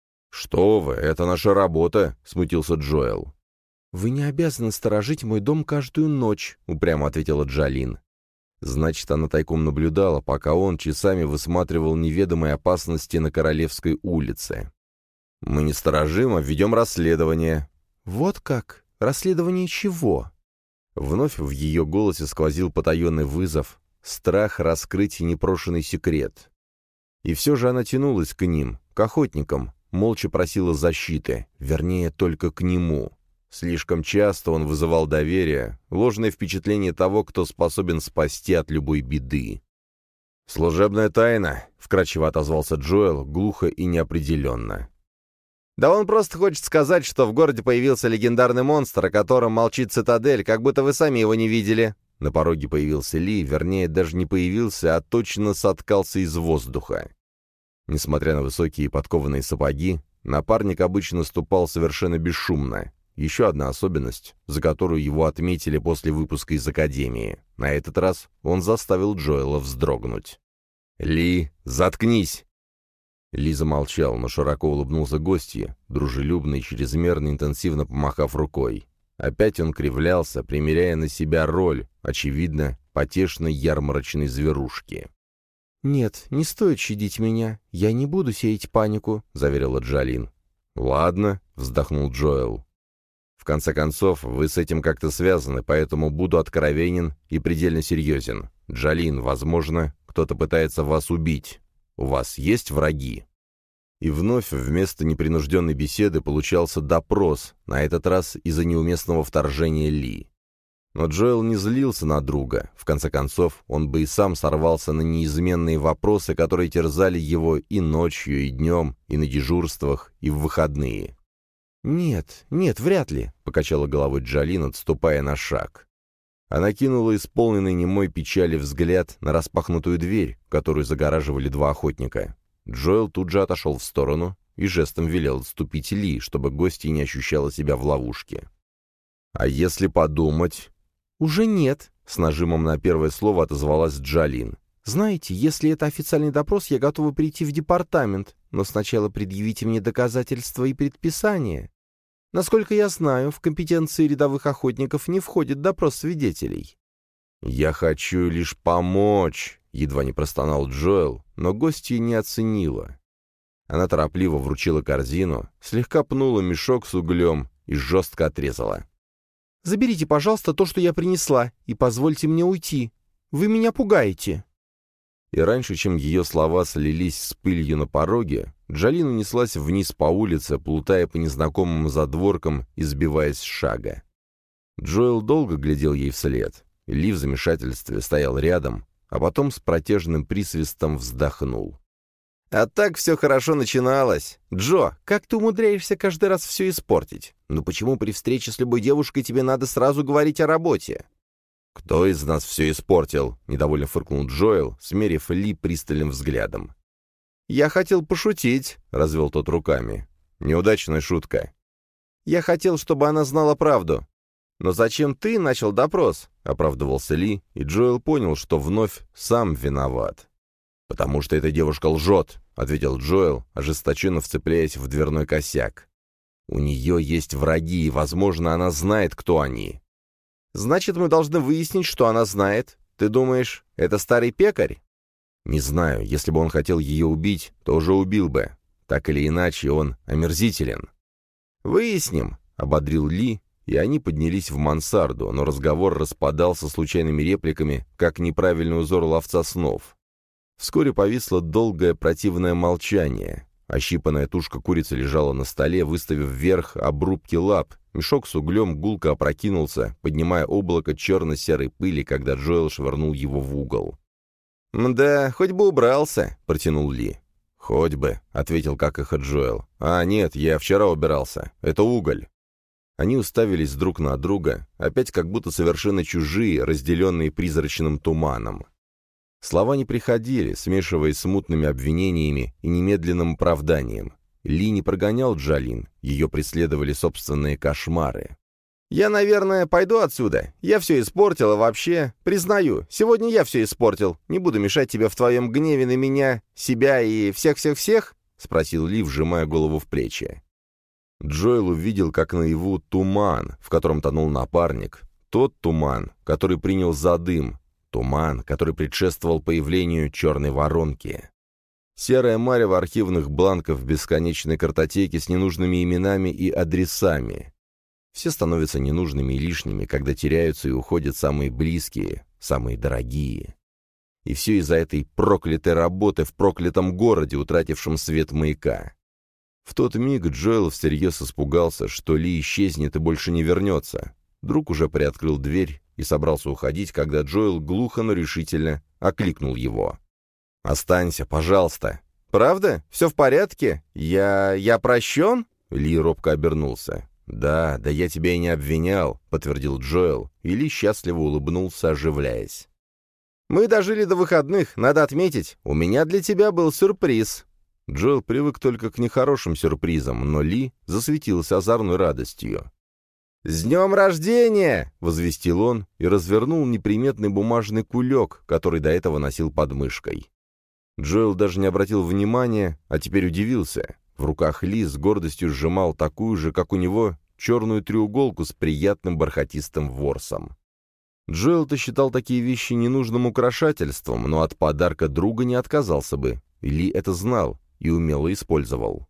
«Что вы, это наша работа», — смутился Джоэл. «Вы не обязаны сторожить мой дом каждую ночь», — упрямо ответила Джалин. Значит, она тайком наблюдала, пока он часами высматривал неведомые опасности на Королевской улице. «Мы не сторожим, а ведем расследование». «Вот как? Расследование чего?» Вновь в ее голосе сквозил потаенный вызов, страх раскрыть непрошенный секрет. И все же она тянулась к ним, к охотникам, молча просила защиты, вернее, только к нему. Слишком часто он вызывал доверие, ложное впечатление того, кто способен спасти от любой беды. «Служебная тайна», — вкратчиво отозвался Джоэл, глухо и неопределенно. «Да он просто хочет сказать, что в городе появился легендарный монстр, о котором молчит цитадель, как будто вы сами его не видели». На пороге появился Ли, вернее, даже не появился, а точно соткался из воздуха. Несмотря на высокие подкованные сапоги, напарник обычно ступал совершенно бесшумно. Еще одна особенность, за которую его отметили после выпуска из академии. На этот раз он заставил Джоэла вздрогнуть. «Ли, заткнись!» Ли замолчал, но широко улыбнулся гостье, дружелюбно и чрезмерно интенсивно помахав рукой. Опять он кривлялся, примеряя на себя роль, очевидно, потешной ярмарочной зверушки. «Нет, не стоит щадить меня. Я не буду сеять панику», — заверила Джалин. «Ладно», — вздохнул Джоэл. «В конце концов, вы с этим как-то связаны, поэтому буду откровенен и предельно серьезен. Джалин, возможно, кто-то пытается вас убить. У вас есть враги?» И вновь вместо непринужденной беседы получался допрос, на этот раз из-за неуместного вторжения Ли. Но Джоэл не злился на друга. В конце концов, он бы и сам сорвался на неизменные вопросы, которые терзали его и ночью, и днем, и на дежурствах, и в выходные. «Нет, нет, вряд ли», — покачала головой Джалин, отступая на шаг. Она кинула исполненный немой печали взгляд на распахнутую дверь, которую загораживали два охотника. Джоэл тут же отошел в сторону и жестом велел отступить Ли, чтобы гостья не ощущала себя в ловушке. «А если подумать...» «Уже нет», — с нажимом на первое слово отозвалась Джалин. «Знаете, если это официальный допрос, я готова прийти в департамент, но сначала предъявите мне доказательства и предписания. Насколько я знаю, в компетенции рядовых охотников не входит допрос свидетелей». «Я хочу лишь помочь», — едва не простонал Джоэл, но гостья не оценила. Она торопливо вручила корзину, слегка пнула мешок с углем и жестко отрезала. «Заберите, пожалуйста, то, что я принесла, и позвольте мне уйти. Вы меня пугаете». И раньше, чем ее слова слились с пылью на пороге, Джалин унеслась вниз по улице, плутая по незнакомым задворкам и сбиваясь с шага. Джоэл долго глядел ей вслед. Ли в замешательстве стоял рядом, а потом с протяжным присвистом вздохнул. «А так все хорошо начиналось. Джо, как ты умудряешься каждый раз все испортить? Ну почему при встрече с любой девушкой тебе надо сразу говорить о работе?» «Кто из нас все испортил?» — недовольно фыркнул Джоэл, смерив Ли пристальным взглядом. «Я хотел пошутить», — развел тот руками. «Неудачная шутка». «Я хотел, чтобы она знала правду». «Но зачем ты начал допрос?» — оправдывался Ли, и Джоэл понял, что вновь сам виноват. «Потому что эта девушка лжет», — ответил Джоэл, ожесточенно вцепляясь в дверной косяк. «У нее есть враги, и, возможно, она знает, кто они». «Значит, мы должны выяснить, что она знает. Ты думаешь, это старый пекарь?» «Не знаю. Если бы он хотел ее убить, то уже убил бы. Так или иначе, он омерзителен». «Выясним», — ободрил Ли, и они поднялись в мансарду, но разговор распадался случайными репликами, как неправильный узор ловца снов. Вскоре повисло долгое противное молчание. Ощипанная тушка курицы лежала на столе, выставив вверх обрубки лап. Мешок с углем гулко опрокинулся, поднимая облако черно-серой пыли, когда Джоэл швырнул его в угол. «Да, хоть бы убрался», — протянул Ли. «Хоть бы», — ответил как эхо Джоэл. «А, нет, я вчера убирался. Это уголь». Они уставились друг на друга, опять как будто совершенно чужие, разделенные призрачным туманом. Слова не приходили, смешиваясь с мутными обвинениями и немедленным оправданием. Ли не прогонял Джалин, ее преследовали собственные кошмары. «Я, наверное, пойду отсюда. Я все испортил, и вообще, признаю, сегодня я все испортил. Не буду мешать тебе в твоем гневе на меня, себя и всех-всех-всех?» — спросил Ли, вжимая голову в плечи. Джоэл увидел, как наяву туман, в котором тонул напарник. Тот туман, который принял за дым. Туман, который предшествовал появлению черной воронки. Серая марево архивных бланков бесконечной картотеки с ненужными именами и адресами. Все становятся ненужными и лишними, когда теряются и уходят самые близкие, самые дорогие. И все из-за этой проклятой работы в проклятом городе, утратившем свет маяка. В тот миг Джоэл всерьез испугался, что Ли исчезнет и больше не вернется. Друг уже приоткрыл дверь и собрался уходить, когда Джоэл глухо, но решительно окликнул его. «Останься, пожалуйста». «Правда? Все в порядке? Я... я прощен?» Ли робко обернулся. «Да, да я тебя и не обвинял», — подтвердил Джоэл, и Ли счастливо улыбнулся, оживляясь. «Мы дожили до выходных, надо отметить. У меня для тебя был сюрприз». Джоэл привык только к нехорошим сюрпризам, но Ли засветился озорной радостью. «С днем рождения!» — возвестил он и развернул неприметный бумажный кулек, который до этого носил под мышкой. Джоэл даже не обратил внимания, а теперь удивился. В руках Ли с гордостью сжимал такую же, как у него, черную треуголку с приятным бархатистым ворсом. Джоэл-то считал такие вещи ненужным украшательством, но от подарка друга не отказался бы. Ли это знал и умело использовал.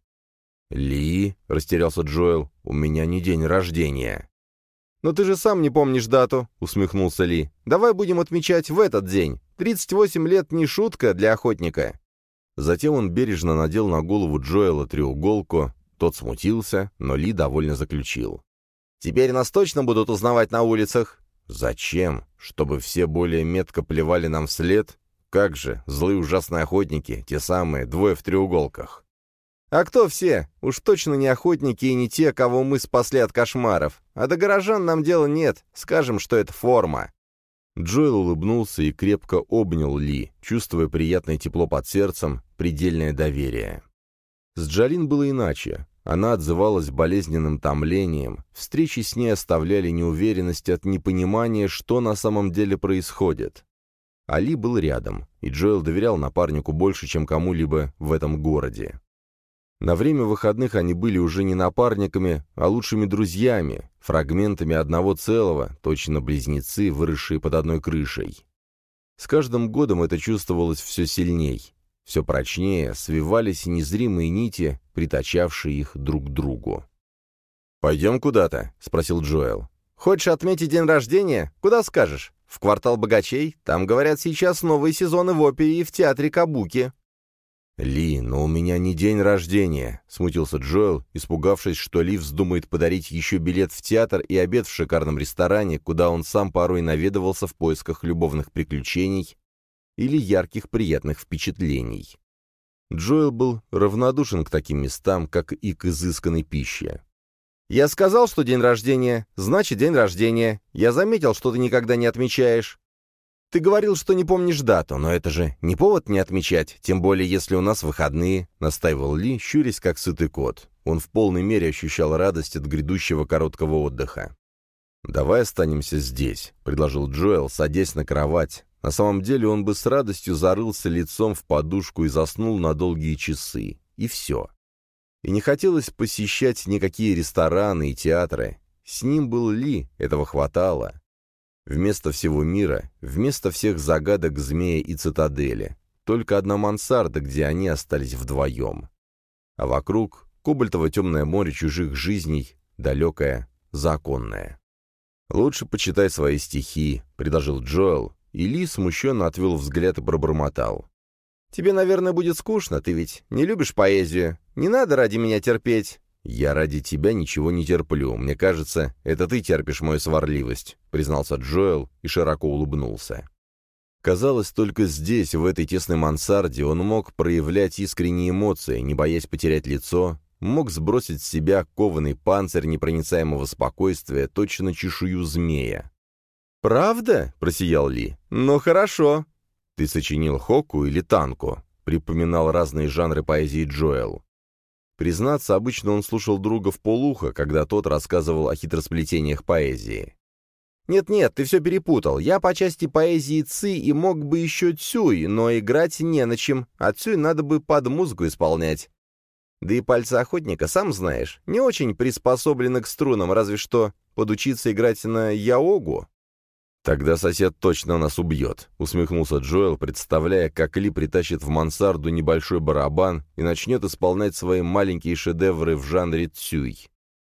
«Ли», — растерялся Джоэл, — «у меня не день рождения». «Но ты же сам не помнишь дату», — усмехнулся Ли. «Давай будем отмечать в этот день. тридцать восемь лет не шутка для охотника». Затем он бережно надел на голову Джоэла треуголку. Тот смутился, но Ли довольно заключил. «Теперь нас точно будут узнавать на улицах?» «Зачем? Чтобы все более метко плевали нам вслед? Как же, злые ужасные охотники, те самые, двое в треуголках». «А кто все? Уж точно не охотники и не те, кого мы спасли от кошмаров. А до горожан нам дела нет, скажем, что это форма». Джоэл улыбнулся и крепко обнял Ли, чувствуя приятное тепло под сердцем, предельное доверие. С Джалин было иначе. Она отзывалась болезненным томлением, встречи с ней оставляли неуверенность от непонимания, что на самом деле происходит. Али был рядом, и Джоэл доверял напарнику больше, чем кому-либо в этом городе. На время выходных они были уже не напарниками, а лучшими друзьями, фрагментами одного целого, точно близнецы, выросшие под одной крышей. С каждым годом это чувствовалось все сильней. Все прочнее свивались незримые нити, притачавшие их друг к другу. «Пойдем куда-то?» — спросил Джоэл. «Хочешь отметить день рождения? Куда скажешь? В квартал богачей? Там, говорят, сейчас новые сезоны в опере и в театре Кабуки». «Ли, но у меня не день рождения», — смутился Джоэл, испугавшись, что Ли вздумает подарить еще билет в театр и обед в шикарном ресторане, куда он сам порой наведывался в поисках любовных приключений или ярких приятных впечатлений. Джоэл был равнодушен к таким местам, как и к изысканной пище. «Я сказал, что день рождения, значит, день рождения. Я заметил, что ты никогда не отмечаешь. Ты говорил, что не помнишь дату, но это же не повод не отмечать, тем более если у нас выходные», — настаивал Ли, щурясь как сытый кот. Он в полной мере ощущал радость от грядущего короткого отдыха. «Давай останемся здесь», — предложил Джоэл, садясь на кровать. На самом деле он бы с радостью зарылся лицом в подушку и заснул на долгие часы. И все. И не хотелось посещать никакие рестораны и театры. С ним был Ли, этого хватало. Вместо всего мира, вместо всех загадок змея и цитадели, только одна мансарда, где они остались вдвоем. А вокруг кобальтово темное море чужих жизней, далекое, законное. «Лучше почитай свои стихи», — предложил Джоэл, и Ли смущенно отвел взгляд и пробормотал. «Тебе, наверное, будет скучно, ты ведь не любишь поэзию. Не надо ради меня терпеть». «Я ради тебя ничего не терплю. Мне кажется, это ты терпишь мою сварливость», — признался Джоэл и широко улыбнулся. Казалось, только здесь, в этой тесной мансарде, он мог проявлять искренние эмоции, не боясь потерять лицо, мог сбросить с себя кованый панцирь непроницаемого спокойствия, точно чешую змея. «Правда?» — просиял Ли. «Ну хорошо». «Ты сочинил хокку или танку?» — припоминал разные жанры поэзии Джоэл. Признаться, обычно он слушал друга вполуха, когда тот рассказывал о хитросплетениях поэзии. «Нет-нет, ты все перепутал. Я по части поэзии ци и мог бы еще цюй, но играть не на чем, а цюй надо бы под музыку исполнять. Да и пальцы охотника, сам знаешь, не очень приспособлены к струнам, разве что подучиться играть на яогу». «Тогда сосед точно нас убьет», — усмехнулся Джоэл, представляя, как Ли притащит в мансарду небольшой барабан и начнет исполнять свои маленькие шедевры в жанре цюй.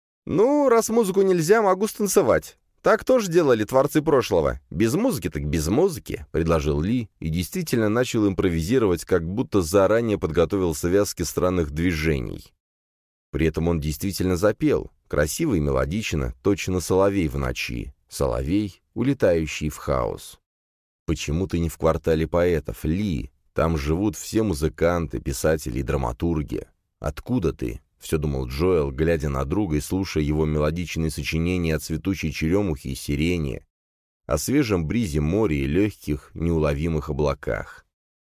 «Ну, раз музыку нельзя, могу станцевать. Так тоже делали творцы прошлого. Без музыки так без музыки», — предложил Ли и действительно начал импровизировать, как будто заранее подготовил связки странных движений. При этом он действительно запел, красиво и мелодично, точно соловей в ночи. Соловей, улетающий в хаос. «Почему ты не в квартале поэтов, Ли? Там живут все музыканты, писатели и драматурги. Откуда ты?» — все думал Джоэл, глядя на друга и слушая его мелодичные сочинения о цветущей черемухе и сирене, о свежем бризе моря и легких, неуловимых облаках.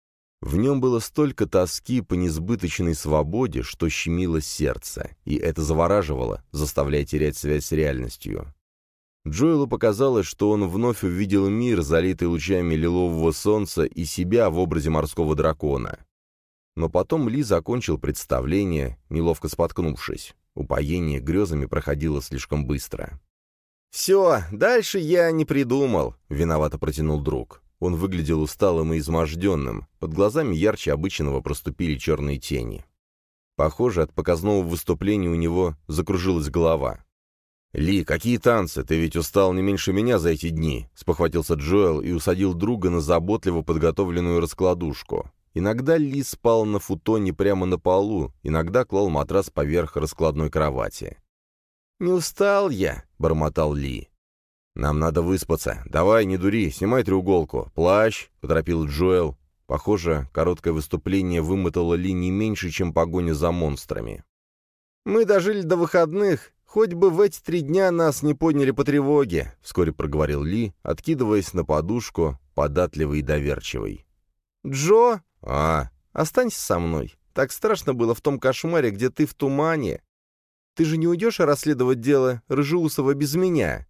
В нем было столько тоски по несбыточной свободе, что щемило сердце, и это завораживало, заставляя терять связь с реальностью. Джоэлу показалось, что он вновь увидел мир, залитый лучами лилового солнца, и себя в образе морского дракона. Но потом Ли закончил представление, неловко споткнувшись. Упоение грезами проходило слишком быстро. «Все, дальше я не придумал», — виновато протянул друг. Он выглядел усталым и изможденным, под глазами ярче обычного проступили черные тени. Похоже, от показного выступления у него закружилась голова. «Ли, какие танцы? Ты ведь устал не меньше меня за эти дни», — спохватился Джоэл и усадил друга на заботливо подготовленную раскладушку. Иногда Ли спал на футоне прямо на полу, иногда клал матрас поверх раскладной кровати. «Не устал я», — бормотал Ли. «Нам надо выспаться. Давай, не дури, снимай треуголку. Плащ», — поторопил Джоэл. Похоже, короткое выступление вымотало Ли не меньше, чем погоня за монстрами. «Мы дожили до выходных. Хоть бы в эти три дня нас не подняли по тревоге», — вскоре проговорил Ли, откидываясь на подушку, податливый и доверчивый. «Джо?» «А, останься со мной. Так страшно было в том кошмаре, где ты в тумане. Ты же не уйдешь расследовать дело Рыжеусова без меня?»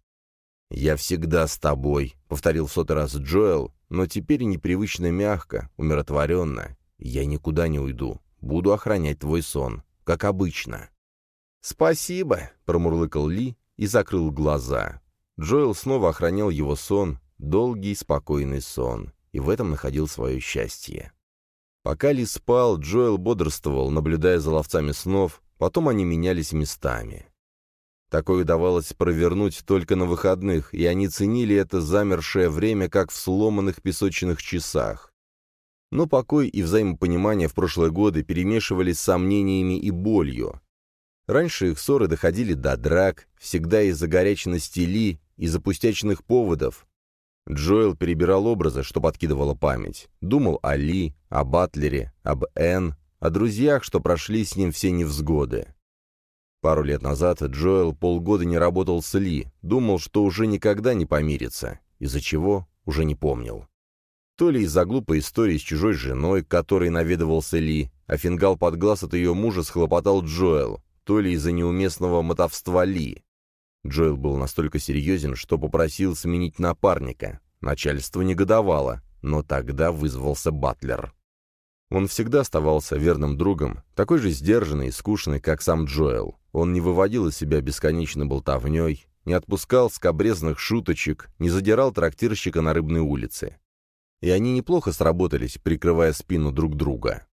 «Я всегда с тобой», — повторил в сотый раз Джоэл, но теперь непривычно мягко, умиротворенно. «Я никуда не уйду. Буду охранять твой сон, как обычно». «Спасибо», — промурлыкал Ли и закрыл глаза. Джоэл снова охранял его сон, долгий, спокойный сон, и в этом находил свое счастье. Пока Ли спал, Джоэл бодрствовал, наблюдая за ловцами снов, потом они менялись местами. Такое удавалось провернуть только на выходных, и они ценили это замершее время, как в сломанных песочных часах. Но покой и взаимопонимание в прошлые годы перемешивались с сомнениями и болью. Раньше их ссоры доходили до драк, всегда из-за горячности Ли, из-за пустячных поводов. Джоэл перебирал образы, что подкидывала память. Думал о Ли, о Батлере, об Энн, о друзьях, что прошли с ним все невзгоды. Пару лет назад Джоэл полгода не работал с Ли, думал, что уже никогда не помирится, из-за чего уже не помнил. То ли из-за глупой истории с чужой женой, к которой наведывался Ли, а фингал под глаз от ее мужа схлопотал Джоэл, то ли из-за неуместного мотовства Ли. Джоэл был настолько серьезен, что попросил сменить напарника. Начальство негодовало, но тогда вызвался Батлер. Он всегда оставался верным другом, такой же сдержанный и скучный, как сам Джоэл. Он не выводил из себя бесконечной болтовней, не отпускал скабрезных шуточек, не задирал трактирщика на Рыбной улице. И они неплохо сработались, прикрывая спину друг друга.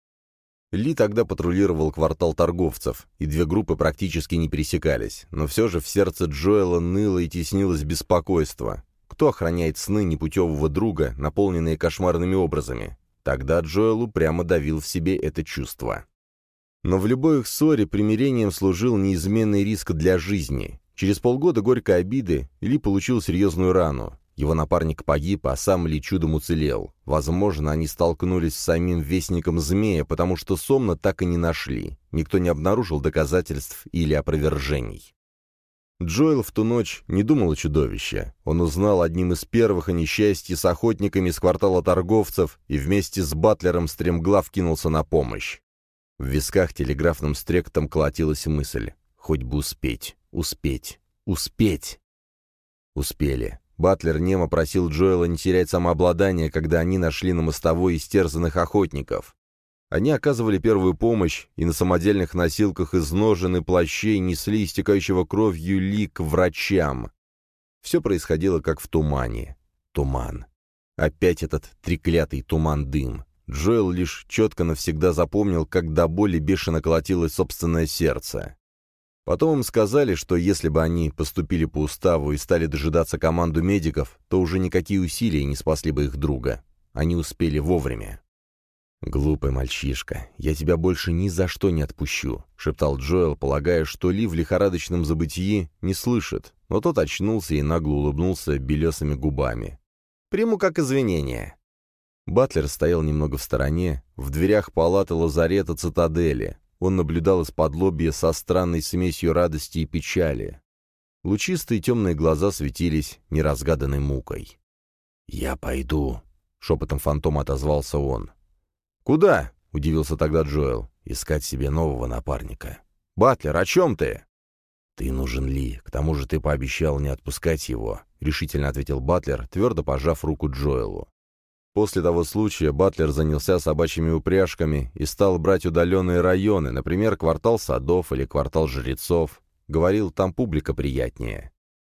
Ли тогда патрулировал квартал торговцев, и две группы практически не пересекались, но все же в сердце Джоэла ныло и теснилось беспокойство. Кто охраняет сны непутевого друга, наполненные кошмарными образами? Тогда Джоэл упрямо давил в себе это чувство. Но в любой их ссоре примирением служил неизменный риск для жизни. Через полгода горькой обиды Ли получил серьезную рану. Его напарник погиб, а сам Ли чудом уцелел. Возможно, они столкнулись с самим вестником змея, потому что Сомна так и не нашли. Никто не обнаружил доказательств или опровержений. Джоэл в ту ночь не думал о чудовище. Он узнал одним из первых о несчастье с охотниками из квартала торговцев и вместе с Батлером стремглав кинулся на помощь. В висках телеграфным стректом колотилась мысль: хоть бы успеть, успеть, успеть. Успели. Батлер немо просил Джоэла не терять самообладание, когда они нашли на мостовой истерзанных охотников. Они оказывали первую помощь и на самодельных носилках из ножен и плащей несли истекающего кровью Ли к врачам. Все происходило как в тумане. Туман. Опять этот треклятый туман-дым. Джоэл лишь четко навсегда запомнил, как до боли бешено колотилось собственное сердце. Потом им сказали, что если бы они поступили по уставу и стали дожидаться команду медиков, то уже никакие усилия не спасли бы их друга. Они успели вовремя. «Глупый мальчишка, я тебя больше ни за что не отпущу», — шептал Джоэл, полагая, что Ли в лихорадочном забытии не слышит, но тот очнулся и нагло улыбнулся белесыми губами. «Приму как извинение». Батлер стоял немного в стороне, в дверях палаты лазарета цитадели. Он наблюдал из-под лобья со странной смесью радости и печали. Лучистые темные глаза светились неразгаданной мукой. «Я пойду», — шепотом фантома отозвался он. «Куда?» — удивился тогда Джоэл. «Искать себе нового напарника». «Батлер, о чем ты?» «Ты нужен Ли, к тому же ты пообещал не отпускать его», — решительно ответил Батлер, твердо пожав руку Джоэлу. После того случая Батлер занялся собачьими упряжками и стал брать удаленные районы, например, квартал Садов или квартал Жрецов. Говорил, там публика приятнее.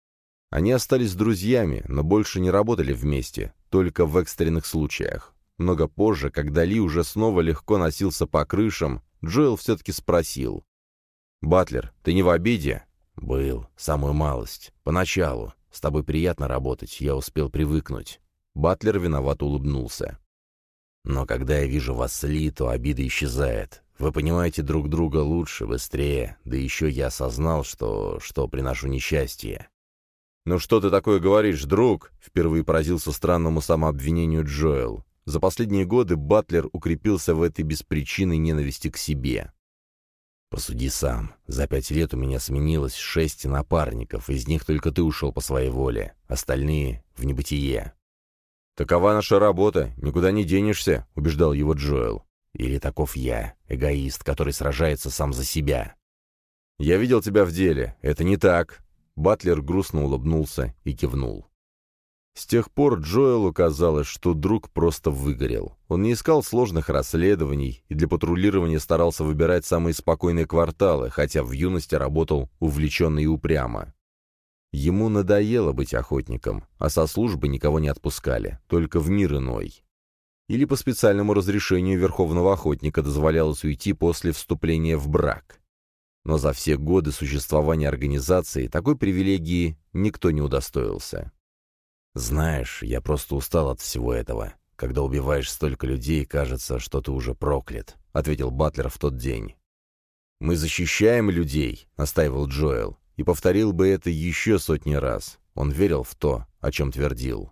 Они остались друзьями, но больше не работали вместе, только в экстренных случаях. Много позже, когда Ли уже снова легко носился по крышам, Джоэл все-таки спросил. «Батлер, ты не в обиде?» «Был. Самую малость. Поначалу. С тобой приятно работать, я успел привыкнуть». Батлер виновато улыбнулся. «Но когда я вижу вас с Ли, то обида исчезает. Вы понимаете друг друга лучше, быстрее, да еще я осознал, что, что приношу несчастье». «Ну что ты такое говоришь, друг?» — впервые поразился странному самообвинению Джоэл. За последние годы Батлер укрепился в этой беспричинной ненависти к себе. «Посуди сам. За пять лет у меня сменилось шесть напарников, из них только ты ушел по своей воле, остальные — в небытие». «Такова наша работа, никуда не денешься», — убеждал его Джоэл. «Или таков я, эгоист, который сражается сам за себя». «Я видел тебя в деле, это не так». Батлер грустно улыбнулся и кивнул. С тех пор Джоэлу казалось, что друг просто выгорел. Он не искал сложных расследований и для патрулирования старался выбирать самые спокойные кварталы, хотя в юности работал увлеченно и упрямо. Ему надоело быть охотником, а со службы никого не отпускали, только в мир иной. Или по специальному разрешению верховного охотника дозволялось уйти после вступления в брак. Но за все годы существования организации такой привилегии никто не удостоился. «Знаешь, я просто устал от всего этого. Когда убиваешь столько людей, кажется, что ты уже проклят», — ответил Батлер в тот день. «Мы защищаем людей», — настаивал Джоэл, и повторил бы это еще сотни раз. Он верил в то, о чем твердил.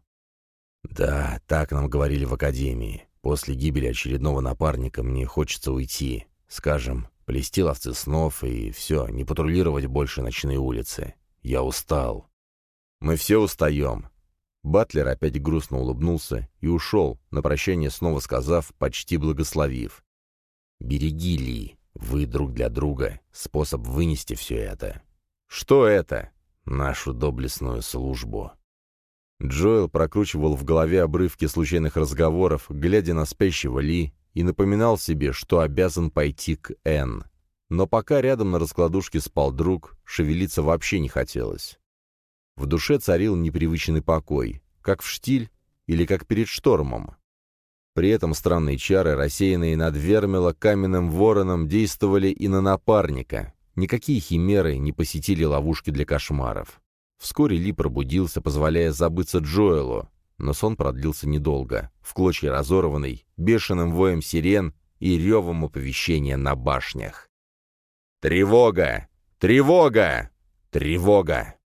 «Да, так нам говорили в академии. После гибели очередного напарника мне хочется уйти. Скажем, плести ловцы снов и все, не патрулировать больше ночные улицы. Я устал». «Мы все устаем». Батлер опять грустно улыбнулся и ушел, на прощание снова сказав, почти благословив. «Береги Ли, вы друг для друга, способ вынести все это». «Что это?» «Нашу доблестную службу». Джоэл прокручивал в голове обрывки случайных разговоров, глядя на спящего Ли, и напоминал себе, что обязан пойти к Энн. Но пока рядом на раскладушке спал друг, шевелиться вообще не хотелось. В душе царил непривычный покой, как в штиль или как перед штормом. При этом странные чары, рассеянные над Вермила каменным вороном, действовали и на напарника. Никакие химеры не посетили ловушки для кошмаров. Вскоре Ли пробудился, позволяя забыться Джоэлу, но сон продлился недолго, в клочья разорванный, бешеным воем сирен и ревом оповещения на башнях. «Тревога! Тревога! Тревога!»